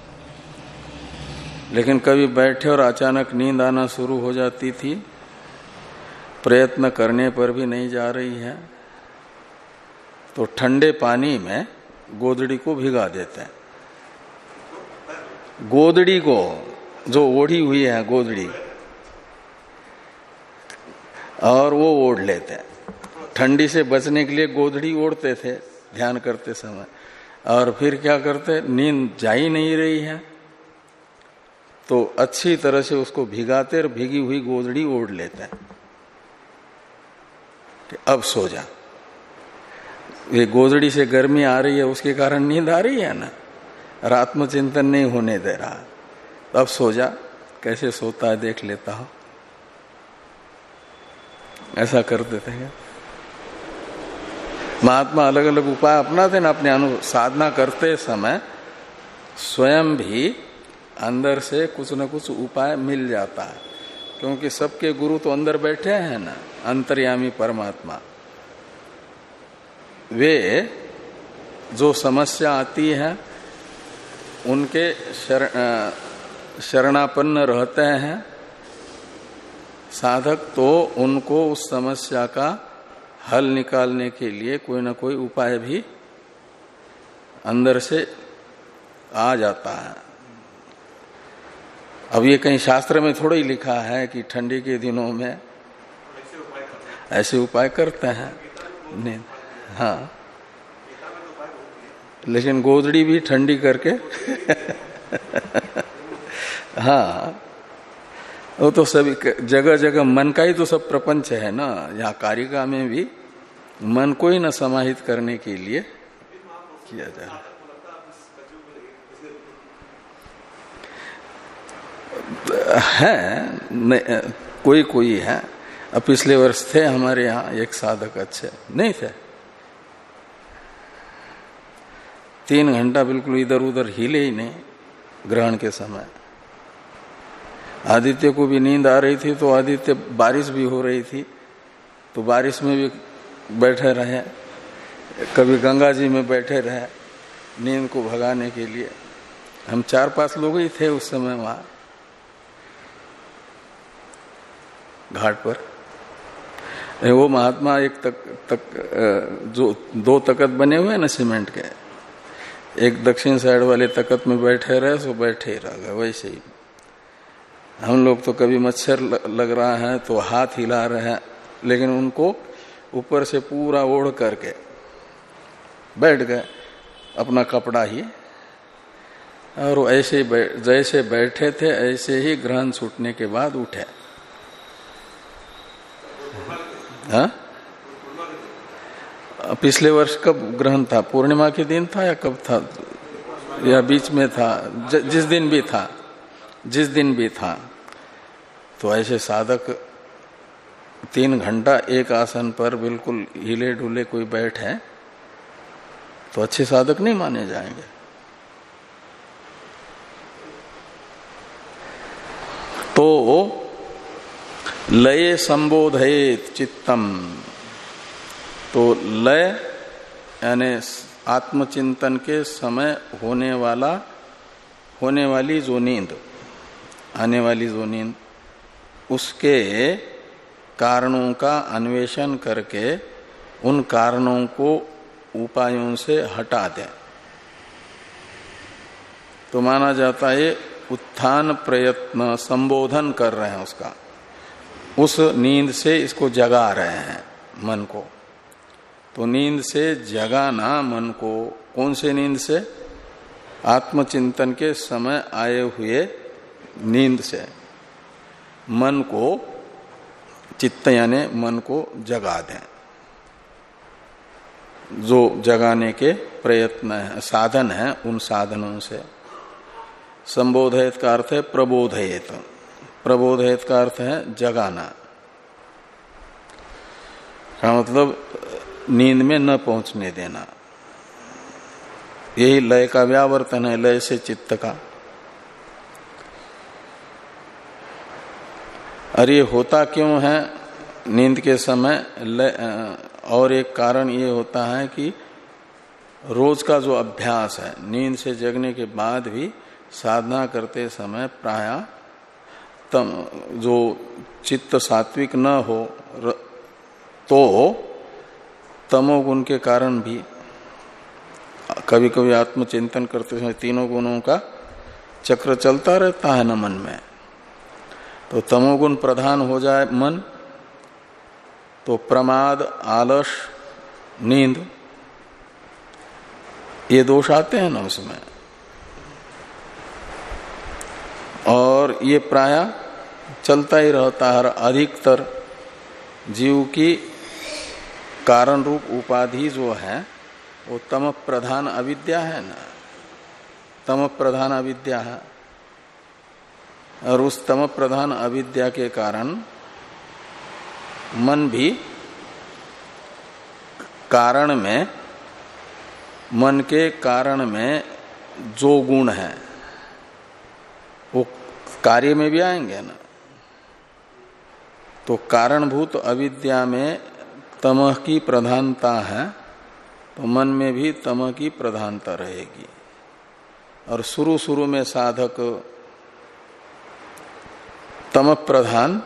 A: लेकिन कभी बैठे और अचानक नींद आना शुरू हो जाती थी, प्रयत्न करने पर भी नहीं जा रही है, तो ठंडे पानी में गोदड़ी को भिगा देते हैं। गोदड़ी को जो ओढ़ी हुई है गोदड़ी, और वो ओढ़ लेते हैं। ठंडी से बचने के लिए गोदड़ी ओढ़ते थे ध्यान करते समय, और फिर क्या करते, नींद जा ही नहीं रही है तो अच्छी तरह से उसको भिगाते और भीगी हुई गोदड़ी ओढ़ लेते हैं। अब सो जा, ये गोदड़ी से गर्मी आ रही है उसके कारण नींद आ रही है ना, और आत्मचिंतन नहीं होने दे रहा, अब सो जा। कैसे सोता है देख लेता हूं, ऐसा करते थे। महात्मा अलग अलग उपाय अपनाते ना अपने अनु साधना करते समय, स्वयं भी अंदर से कुछ न कुछ उपाय मिल जाता है, क्योंकि सबके गुरु तो अंदर बैठे हैं ना, अंतर्यामी परमात्मा। वे जो समस्या आती है उनके शर, शरणापन्न रहते हैं साधक, तो उनको उस समस्या का हल निकालने के लिए कोई ना कोई उपाय भी अंदर से आ जाता है। अब ये कहीं शास्त्र में थोड़ा ही लिखा है कि ठंडी के दिनों में ऐसे उपाय करते हैं, नहीं। हाँ, लेकिन गोदड़ी भी ठंडी करके हाँ, वो तो सभी जगह जगह मन का ही तो सब प्रपंच है ना। यहाँ कारिका में भी मन को ही न समाहित करने के लिए किया जाए। है न, कोई कोई है। अब पिछले वर्ष थे हमारे यहाँ एक साधक, अच्छे नहीं थे, तीन घंटा बिल्कुल इधर उधर हिले ही नहीं ग्रहण के समय। आदित्य को भी नींद आ रही थी, तो आदित्य बारिश भी हो रही थी तो बारिश में भी बैठे रहे, कभी गंगा जी में बैठे रहे नींद को भगाने के लिए। हम चार पांच लोग ही थे उस समय वहां घाट पर। वो महात्मा एक तक, तक जो दो तकत बने हुए हैं ना सीमेंट के, एक दक्षिण साइड वाले तकत में बैठे रहे, सो बैठे ही रह गए वैसे ही। हम लोग तो कभी मच्छर लग रहा है तो हाथ हिला रहे हैं, लेकिन उनको ऊपर से पूरा ओढ़ करके बैठ गए अपना कपड़ा ही, और ऐसे जैसे बैठे थे ऐसे ही ग्रहण छूटने के बाद उठे। हाँ, पिछले वर्ष कब ग्रहण था? पूर्णिमा के दिन था या कब था, या बीच में था? ज, जिस दिन भी था, जिस दिन भी था। तो ऐसे साधक तीन घंटा एक आसन पर बिल्कुल हिले डुले कोई बैठे तो अच्छे साधक नहीं माने जाएंगे। तो लये संबोधयेत चित्तम, तो लय यानी आत्मचिंतन के समय होने वाला होने वाली जो नींद, आने वाली जो नींद, उसके कारणों का अन्वेषण करके उन कारणों को उपायों से हटा दें, तो माना जाता है उत्थान प्रयत्न संबोधन कर रहे हैं उसका, उस नींद से इसको जगा रहे हैं मन को। तो नींद से जगाना मन को, कौन से नींद से? आत्मचिंतन के समय आए हुए नींद से मन को, चित्त यानी मन को जगा दें, जो जगाने के प्रयत्न है, साधन है, उन साधनों से। संबोधयत का अर्थ है प्रबोधयत, प्रबोधयत का अर्थ है जगाना, का मतलब नींद में न पहुंचने देना। यही लय का व्यावर्तन है, लय से चित्त का। अरे होता क्यों है नींद के समय लय? और एक कारण ये होता है कि रोज का जो अभ्यास है, नींद से जगने के बाद भी साधना करते समय प्रायः तम जो चित्त सात्विक न हो तो तमोगुण के कारण भी कभी कभी आत्मचिंतन करते समय तीनों गुणों का चक्र चलता रहता है न मन में। तो तमोगुण प्रधान हो जाए मन, तो प्रमाद, आलस, नींद, ये दोष आते हैं ना उसमें। और ये प्रायः चलता ही रहता है। अधिकतर जीव की कारण रूप उपाधि जो है वो तम प्रधान अविद्या है ना, तम प्रधान अविद्या है। और उस तम प्रधान अविद्या के कारण मन भी कारण में, मन के कारण में जो गुण है वो कार्य में भी आएंगे ना। तो कारणभूत अविद्या में तमह की प्रधानता है, तो मन में भी तमह की प्रधानता रहेगी। और शुरू शुरू में साधक तम प्रधान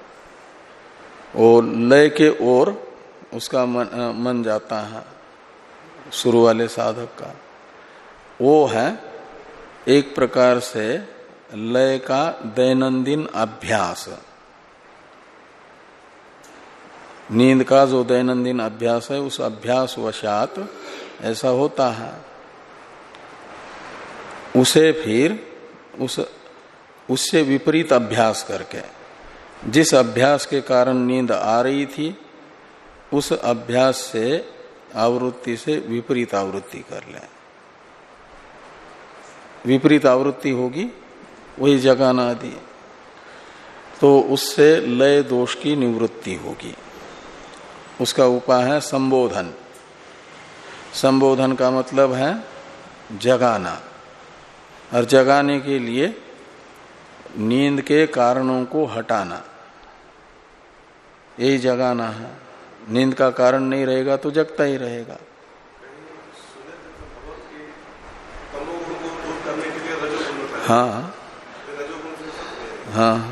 A: और लय के ओर उसका मन, मन जाता है, शुरू वाले साधक का। वो है एक प्रकार से लय का दैनंदिन अभ्यास। नींद का जो दैनंदिन अभ्यास है, उस अभ्यास वशात ऐसा होता है। उसे फिर उस उससे विपरीत अभ्यास करके, जिस अभ्यास के कारण नींद आ रही थी उस अभ्यास से आवृत्ति से विपरीत आवृत्ति कर लें। विपरीत आवृत्ति होगी वही जगाना आदि, तो उससे लय दोष की निवृत्ति होगी। उसका उपाय है संबोधन। संबोधन का मतलब है जगाना, और जगाने के लिए नींद के कारणों को हटाना, यही जगाना है। नींद का कारण नहीं रहेगा तो जगता ही रहेगा। हाँ हाँ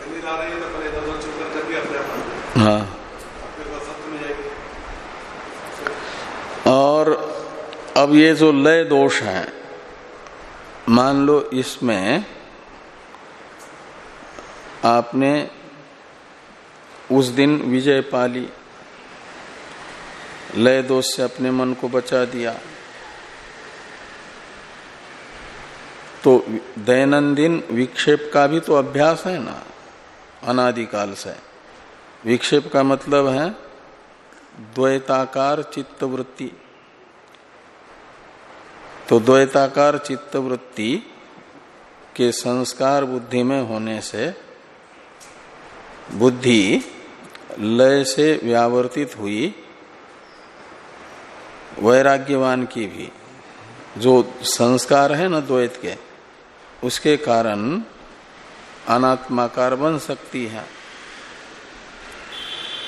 A: हाँ। और अब ये जो लय दोष है, मान लो इसमें आपने उस दिन विजय पाली, लय दोष से अपने मन को बचा दिया, तो दैनंदिन विक्षेप का भी तो अभ्यास है ना अनादिकाल से। विक्षेप का मतलब है द्वैताकार चित्त वृत्ति। तो द्वैताकार चित्त वृत्ति के संस्कार बुद्धि में होने से बुद्धि लय से व्यावर्तित हुई वैराग्यवान की भी जो संस्कार है न द्वैत के, उसके कारण अनात्माकार बन सकती है।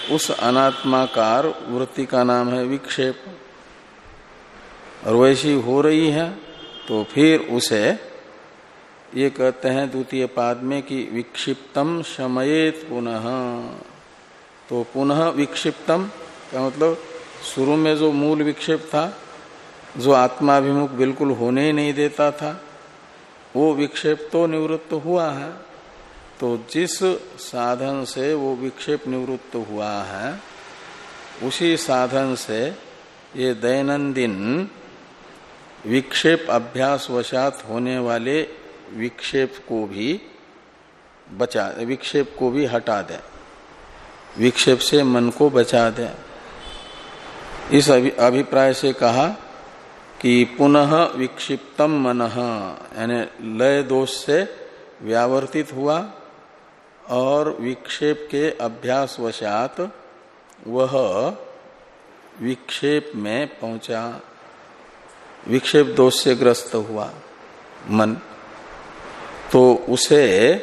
A: उस अनात्माकार वृत्ति का नाम है विक्षेप। और वैसी हो रही है तो फिर उसे ये कहते हैं द्वितीय पाद में कि विक्षिप्तम शमयेत पुनः। तो पुनः विक्षिप्तम क्या मतलब, शुरू में जो मूल विक्षेप था, जो आत्माभिमुख बिल्कुल होने ही नहीं देता था, वो विक्षेप तो निवृत्त हुआ है। तो जिस साधन से वो विक्षेप निवृत्त हुआ है, उसी साधन से ये दैनंदिन विक्षेप अभ्यास वशात होने वाले विक्षेप को भी बचा, विक्षेप को भी हटा दे, विक्षेप से मन को बचा दे। इस अभिप्राय से कहा कि पुनः विक्षिप्तम मनः, यानी लय दोष से व्यावर्तित हुआ और विक्षेप के अभ्यास वशात वह विक्षेप में पहुंचा, विक्षेप दोष से ग्रस्त हुआ मन। तो उसे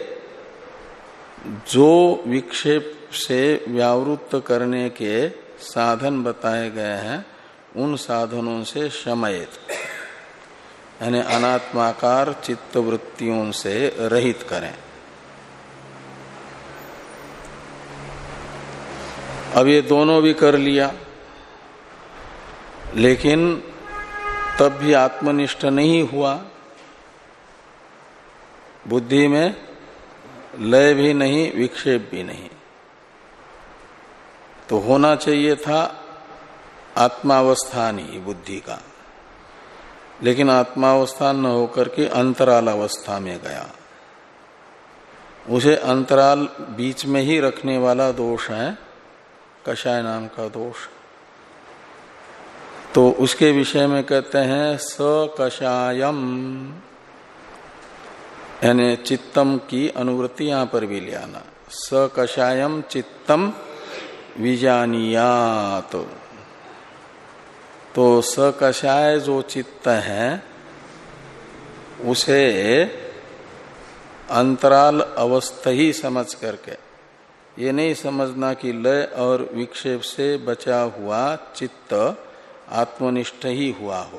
A: जो विक्षेप से व्यावृत्त करने के साधन बताए गए हैं, उन साधनों से शमयेत, यानी अनात्माकार चित्त वृत्तियों से रहित करें। अब ये दोनों भी कर लिया, लेकिन तब भी आत्मनिष्ठ नहीं हुआ। बुद्धि में लय भी नहीं, विक्षेप भी नहीं। तो होना चाहिए था आत्मावस्थान ही बुद्धि का, लेकिन आत्मावस्थान न होकर के अंतराल अवस्था में गया। उसे अंतराल बीच में ही रखने वाला दोष है कषाय नाम का दोष। तो उसके विषय में कहते हैं सकषायम, यानी चित्तम की अनुवृत्ति यहां पर भी ले आना। सकषायम चित्तम विजानियात। तो सकषाय जो चित्त है उसे अंतराल अवस्था ही समझ करके, ये नहीं समझना कि लय और विक्षेप से बचा हुआ चित्त आत्मनिष्ठ ही हुआ हो।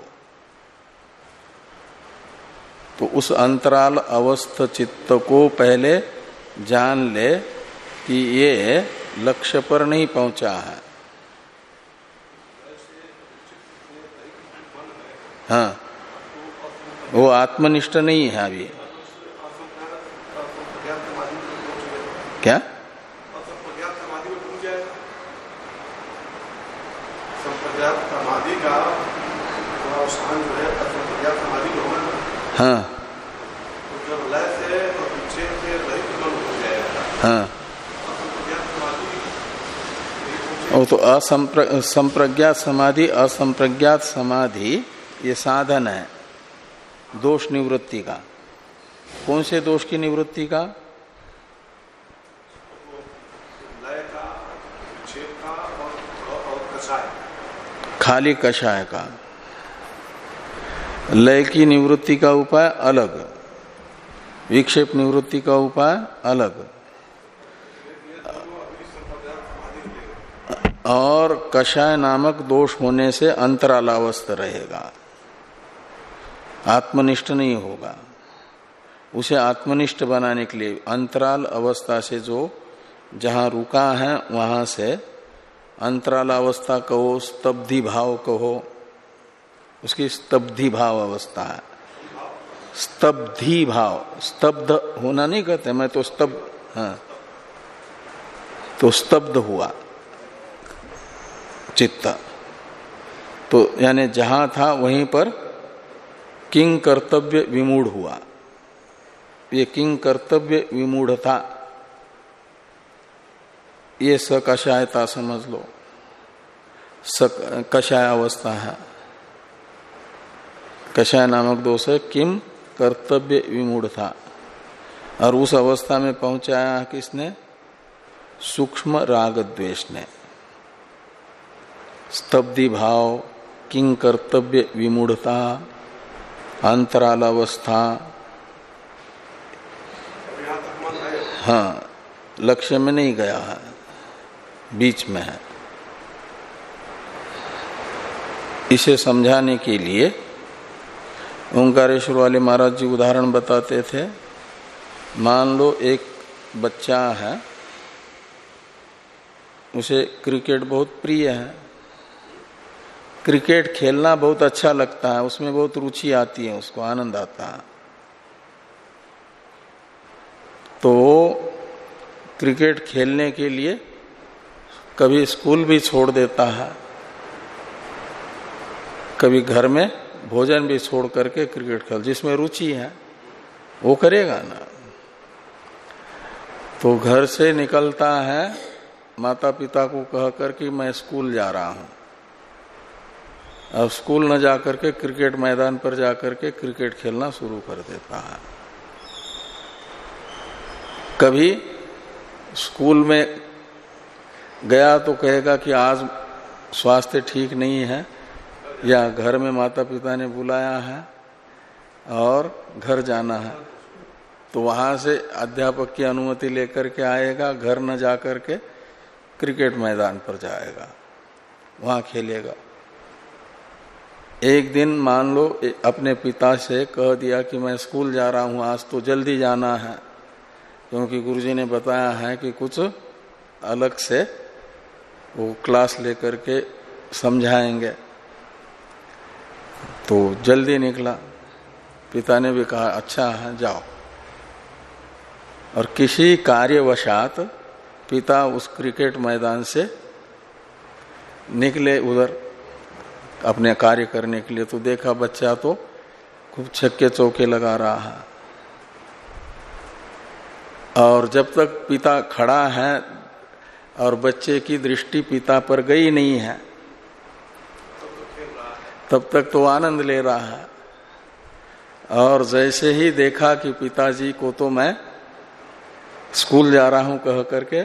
A: तो उस अंतराल अवस्थ चित्त को पहले जान ले कि ये लक्ष्य पर नहीं पहुंचा है। हाँ, वो आत्मनिष्ठ नहीं है अभी। क्या
B: समाधि का अवसान जो है असंप्रज्ञात समाधि होगा ना।
A: हाँ,
B: तो जब लय से और विक्षेप से रहित मन हो जाएगा।
A: हाँ,
B: असंप्रज्ञात समाधि।
A: वो तो असंप्र संप्रज्ञात समाधि, असंप्रज्ञात समाधि ये साधन है दोष निवृत्ति का। कौन से दोष की निवृत्ति का?
B: लय का, विक्षेप का और, और कषाय।
A: खाली कषाय का। लय की निवृत्ति का उपाय अलग, विक्षेप निवृत्ति का उपाय अलग। और कषाय नामक दोष होने से अंतरालावस्थ रहेगा, आत्मनिष्ठ नहीं होगा। उसे आत्मनिष्ठ बनाने के लिए अंतराल अवस्था से जो जहां रुका है वहां से अंतराल अवस्था कहो, स्तब्धि भाव कहो, उसकी स्तब्धि भाव अवस्था है। स्तब्धि भाव, स्तब्ध होना नहीं कहते, मैं तो स्तब्ध, हाँ, तो स्तब्ध हुआ चित्त। तो यानी जहां था वहीं पर किंग कर्तव्य विमूढ़ हुआ। ये किंग कर्तव्य विमूढ़ था, ये सकषायता समझ लो, कषाय अवस्था है। कषाय नामक दोष है किम कर्तव्य विमूढ़ था। और उस अवस्था में पहुंचाया किसने? सूक्ष्म राग द्वेष ने। स्तब्धि भाव, किंग कर्तव्य विमूढ़ता, अंतराल अवस्था, हाँ, लक्ष्य में नहीं गया है। बीच में है। इसे समझाने के लिए ओंकारेश्वर वाले महाराज जी उदाहरण बताते थे। मान लो एक बच्चा है, उसे क्रिकेट बहुत प्रिय है, क्रिकेट खेलना बहुत अच्छा लगता है, उसमें बहुत रुचि आती है, उसको आनंद आता है। तो क्रिकेट खेलने के लिए कभी स्कूल भी छोड़ देता है, कभी घर में भोजन भी छोड़ करके क्रिकेट खेल, जिसमें रुचि है वो करेगा ना। तो घर से निकलता है, माता पिता को कह कर कि मैं स्कूल जा रहा हूं, अब स्कूल न जाकर के क्रिकेट मैदान पर जाकर के क्रिकेट खेलना शुरू कर देता है। कभी स्कूल में गया तो कहेगा कि आज स्वास्थ्य ठीक नहीं है, या घर में माता पिता ने बुलाया है और घर जाना है, तो वहां से अध्यापक की अनुमति लेकर के आएगा, घर न जाकर के क्रिकेट मैदान पर जाएगा, वहां खेलेगा। एक दिन मान लो अपने पिता से कह दिया कि मैं स्कूल जा रहा हूं, आज तो जल्दी जाना है, क्योंकि गुरुजी ने बताया है कि कुछ अलग से वो क्लास लेकर के समझाएंगे। तो जल्दी निकला, पिता ने भी कहा अच्छा है जाओ, और किसी कार्यवशात पिता उस क्रिकेट मैदान से निकले उधर अपने कार्य करने के लिए, तो देखा बच्चा तो खूब छक्के चौके लगा रहा है, और जब तक पिता खड़ा है और बच्चे की दृष्टि पिता पर गई नहीं है तब तक तो आनंद ले रहा है, और जैसे ही देखा कि पिताजी को तो मैं स्कूल जा रहा हूं कह करके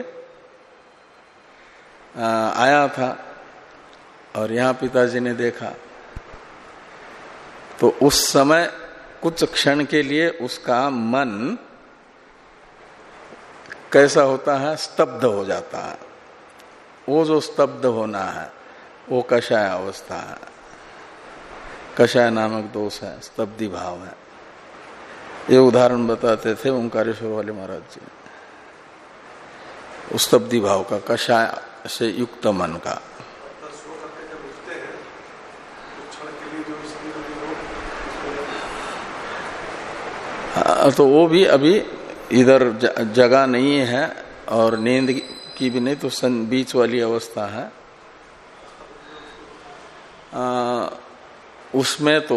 A: आया था, और यहां पिताजी ने देखा, तो उस समय कुछ क्षण के लिए उसका मन कैसा होता है, स्तब्ध हो जाता है। वो जो स्तब्ध होना है वो कषाय अवस्था है, कषाय नामक दोष है, स्तब्धि भाव है। ये उदाहरण बताते थे ओंकारेश्वर वाले महाराज जी, उस स्तब्धि भाव का, कषाय से युक्त मन का। तो वो भी अभी इधर जगह नहीं है, और नींद की भी नहीं, तो सन बीच वाली अवस्था है। आ, उसमें तो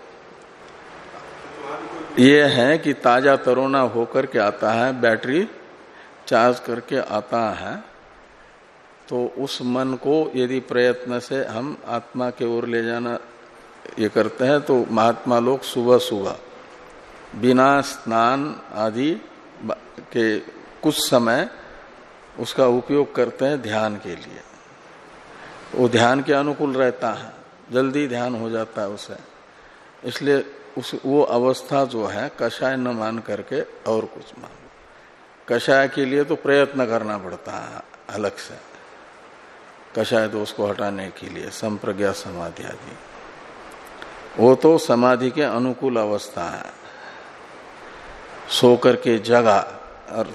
A: ये है कि ताजा तरोना होकर के आता है, बैटरी चार्ज करके आता है, तो उस मन को यदि प्रयत्न से हम आत्मा के ओर ले जाना ये करते हैं, तो महात्मा लोग सुबह सुबह बिना स्नान आदि के कुछ समय उसका उपयोग करते हैं ध्यान के लिए। वो ध्यान के अनुकूल रहता है, जल्दी ध्यान हो जाता है उसे, इसलिए उस वो अवस्था जो है कषाय न मान करके और कुछ मान। कषाय के लिए तो प्रयत्न करना पड़ता है अलग से, कषाय दोष को हटाने के लिए संप्रज्ञा समाधि आदि, वो तो समाधि के अनुकूल अवस्था है। सो करके जगा और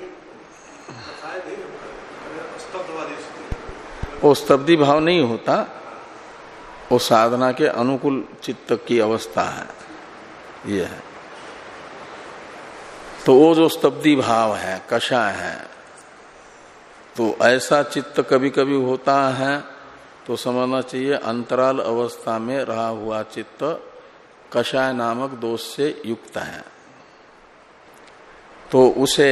A: वो स्तब्धि भाव नहीं होता, वो साधना के अनुकूल चित्त की अवस्था है, ये है। तो वो जो स्तब्धि भाव है, कषाय है, तो ऐसा चित्त कभी कभी होता है तो समझना चाहिए अंतराल अवस्था में रहा हुआ चित्त कषाय नामक दोष से युक्त है, तो उसे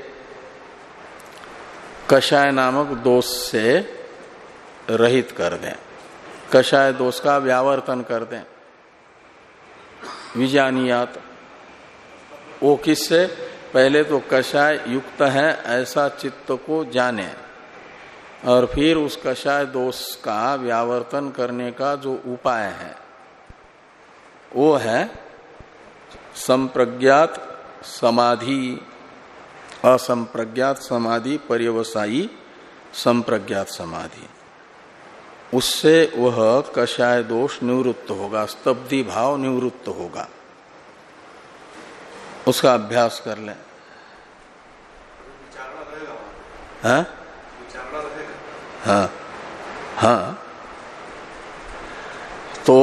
A: कषाय नामक दोष से रहित कर दें, कषाय दोष का व्यावर्तन कर दें। विजानियात, वो किससे? पहले तो कषाय युक्त है ऐसा चित्त को जाने, और फिर उस कषाय दोष का व्यावर्तन करने का जो उपाय है वो है संप्रज्ञात समाधि, असंप्रज्ञात समाधि पर्यवसायी संप्रज्ञात समाधि, उससे वह कषाय दोष निवृत्त होगा, स्तब्धि भाव निवृत्त होगा। उसका अभ्यास कर लें। हाँ हाँ हाँ, तो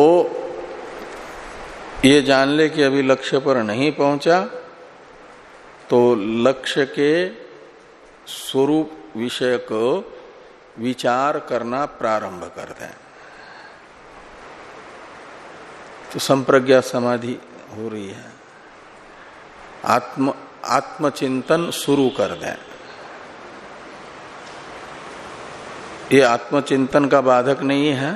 A: ये जान ले कि अभी लक्ष्य पर नहीं पहुंचा, तो लक्ष्य के स्वरूप विषय को विचार करना प्रारंभ कर दें, तो संप्रज्ञा समाधि हो रही है। आत्म आत्मचिंतन शुरू कर दें। ये आत्मचिंतन का बाधक नहीं है,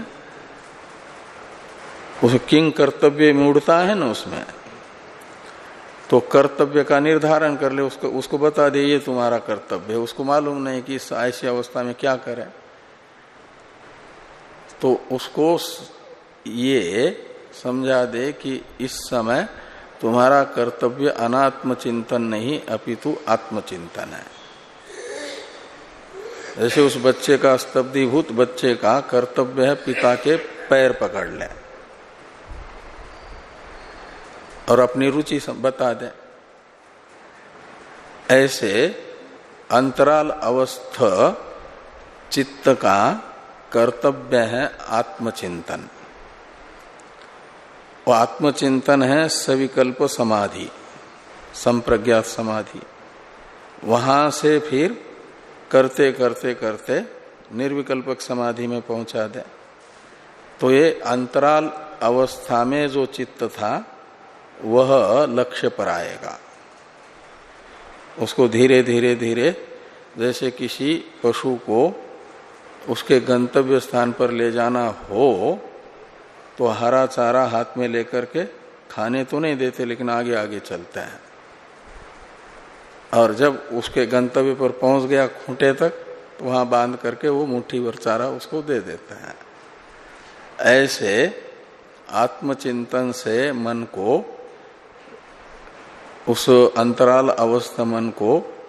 A: उस किंग कर्तव्य में उड़ता है ना, उसमें तो कर्तव्य का निर्धारण कर ले, उसको उसको बता दे ये तुम्हारा कर्तव्य है। उसको मालूम नहीं कि इस ऐसी अवस्था में क्या करे, तो उसको ये समझा दे कि इस समय तुम्हारा कर्तव्य अनात्म चिंतन नहीं अपितु आत्मचिंतन है। जैसे उस बच्चे का, स्तब्धीभूत बच्चे का कर्तव्य है पिता के पैर पकड़ ले और अपनी रुचि बता दे, ऐसे अंतराल अवस्थ चित्त का कर्तव्य है आत्मचिंतन। वो आत्मचिंतन है सविकल्प समाधि, संप्रज्ञात समाधि। वहां से फिर करते करते करते निर्विकल्पक समाधि में पहुंचा दे, तो ये अंतराल अवस्था में जो चित्त था वह लक्ष्य पर आएगा। उसको धीरे धीरे धीरे, जैसे किसी पशु को उसके गंतव्य स्थान पर ले जाना हो तो हरा चारा हाथ में लेकर के खाने तो नहीं देते, लेकिन आगे आगे चलते हैं, और जब उसके गंतव्य पर पहुंच गया खूंटे तक, तो वहां बांध करके वो मुट्ठी भर चारा उसको दे देते हैं। ऐसे आत्मचिंतन से मन को, उस अंतराल अवस्था मन को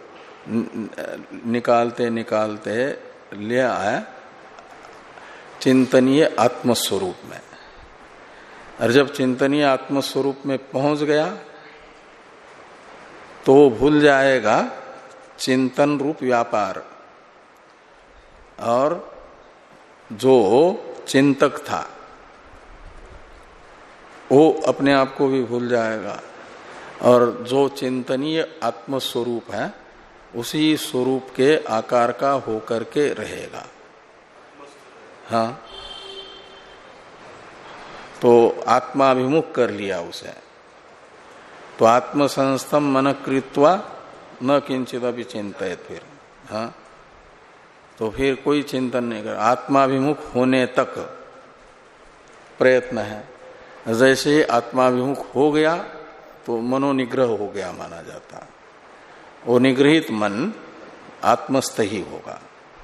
A: निकालते निकालते ले आए चिंतनीय आत्मस्वरूप में। और जब चिंतनीय आत्मस्वरूप में पहुंच गया तो भूल जाएगा चिंतन रूप व्यापार, और जो चिंतक था वो अपने आप को भी भूल जाएगा, और जो चिंतनीय आत्मस्वरूप है उसी स्वरूप के आकार का होकर के रहेगा। हाँ, तो आत्माभिमुख कर लिया उसे, तो आत्मसंस्थम मन कृत्वा न किंचित अभी चिंतित। फिर हाँ, तो फिर कोई चिंतन नहीं कर, आत्माभिमुख होने तक प्रयत्न है। जैसे ही आत्माभिमुख हो गया तो मनोनिग्रह हो गया माना जाता। वो निगृहित मन आत्मस्थ ही होगा,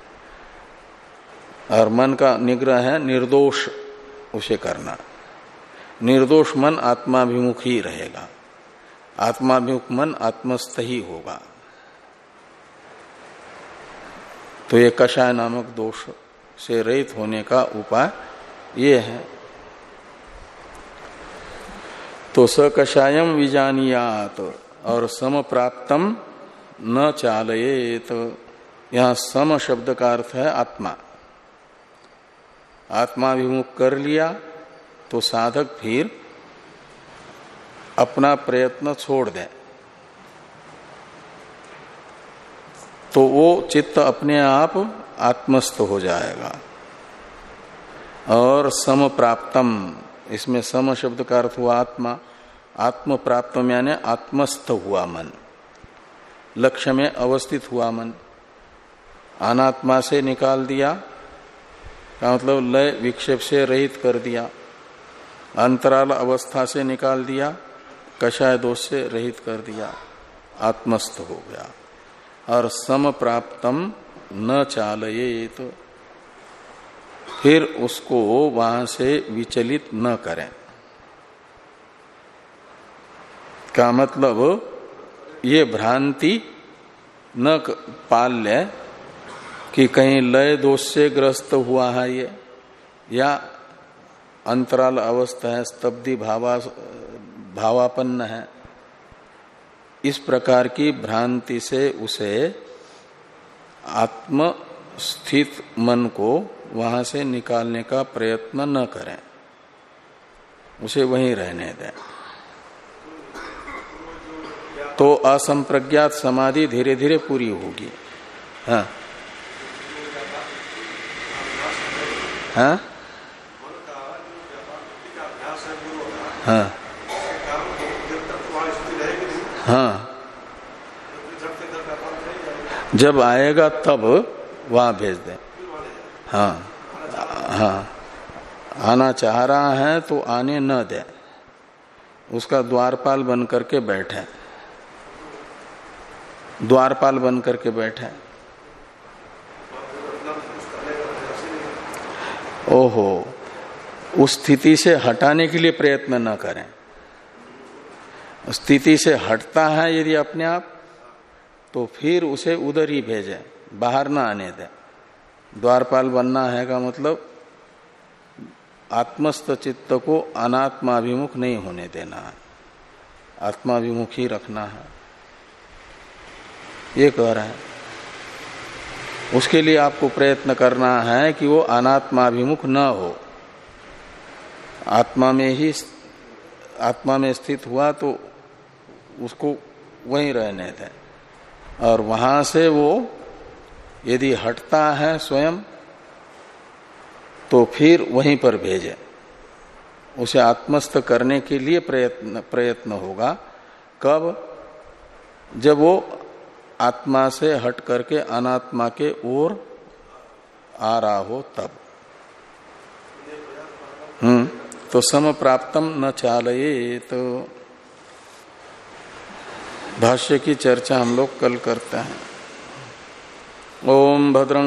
A: और मन का निग्रह है निर्दोष उसे करना। निर्दोष मन आत्माभिमुख ही रहेगा, आत्माभिमुख मन आत्मस्थ ही होगा। तो ये कषाय नामक दोष से रहित होने का उपाय ये है। तो स कषायम विजानियात, और सम प्राप्तम न चालयेत। यहां सम शब्द का अर्थ है आत्मा। आत्माभिमुख कर लिया तो साधक फिर अपना प्रयत्न छोड़ दे, तो वो चित्त अपने आप आत्मस्थ हो जाएगा। और सम प्राप्तम, इसमें सम शब्द का अर्थ हुआ आत्मा। आत्म प्राप्तम यानी आत्मस्थ हुआ मन, लक्ष्य में अवस्थित हुआ मन। अनात्मा से निकाल दिया का मतलब लय विक्षेप से रहित कर दिया, अंतराल अवस्था से निकाल दिया, कषाय दोष से रहित कर दिया, आत्मस्थ हो गया। और सम प्राप्तम न चालयेत, तो फिर उसको वहां से विचलित न करें। का मतलब ये भ्रांति न पाल ले कि कहीं लय दोष से ग्रस्त हुआ है ये, या अंतराल अवस्था है, स्तब्धि भावा भावापन्न है, इस प्रकार की भ्रांति से उसे आत्म स्थित मन को वहां से निकालने का प्रयत्न न करें, उसे वहीं रहने दें। तो असंप्रज्ञात समाधि धीरे धीरे पूरी होगी। हाँ हाँ हाँ हाँ, जब आएगा तब वहां भेज दें। हाँ हाँ, आना चाह रहा है तो आने न दे, उसका द्वारपाल बन करके बैठे, द्वारपाल बन करके बैठे। ओहो, उस स्थिति से हटाने के लिए प्रयत्न न करें। स्थिति से हटता है यदि अपने आप, तो फिर उसे उधर ही भेजें, बाहर ना आने दें। द्वारपाल बनना है का मतलब आत्मस्थ चित्त को अनात्माभिमुख नहीं होने देना है, आत्माभिमुख ही रखना है, ये कह रहा है। उसके लिए आपको प्रयत्न करना है कि वो अनात्माभिमुख न हो, आत्मा में ही, आत्मा में स्थित हुआ तो उसको वहीं रहने दें, और वहां से वो यदि हटता है स्वयं तो फिर वहीं पर भेजे, उसे आत्मस्थ करने के लिए प्रयत्न प्रयत्न होगा। कब? जब वो आत्मा से हट करके अनात्मा के ओर आ रहा हो तब। हम्म तो सम प्राप्तम न चालये। तो भाष्य की चर्चा हम लोग कल करते हैं। ओम भद्रं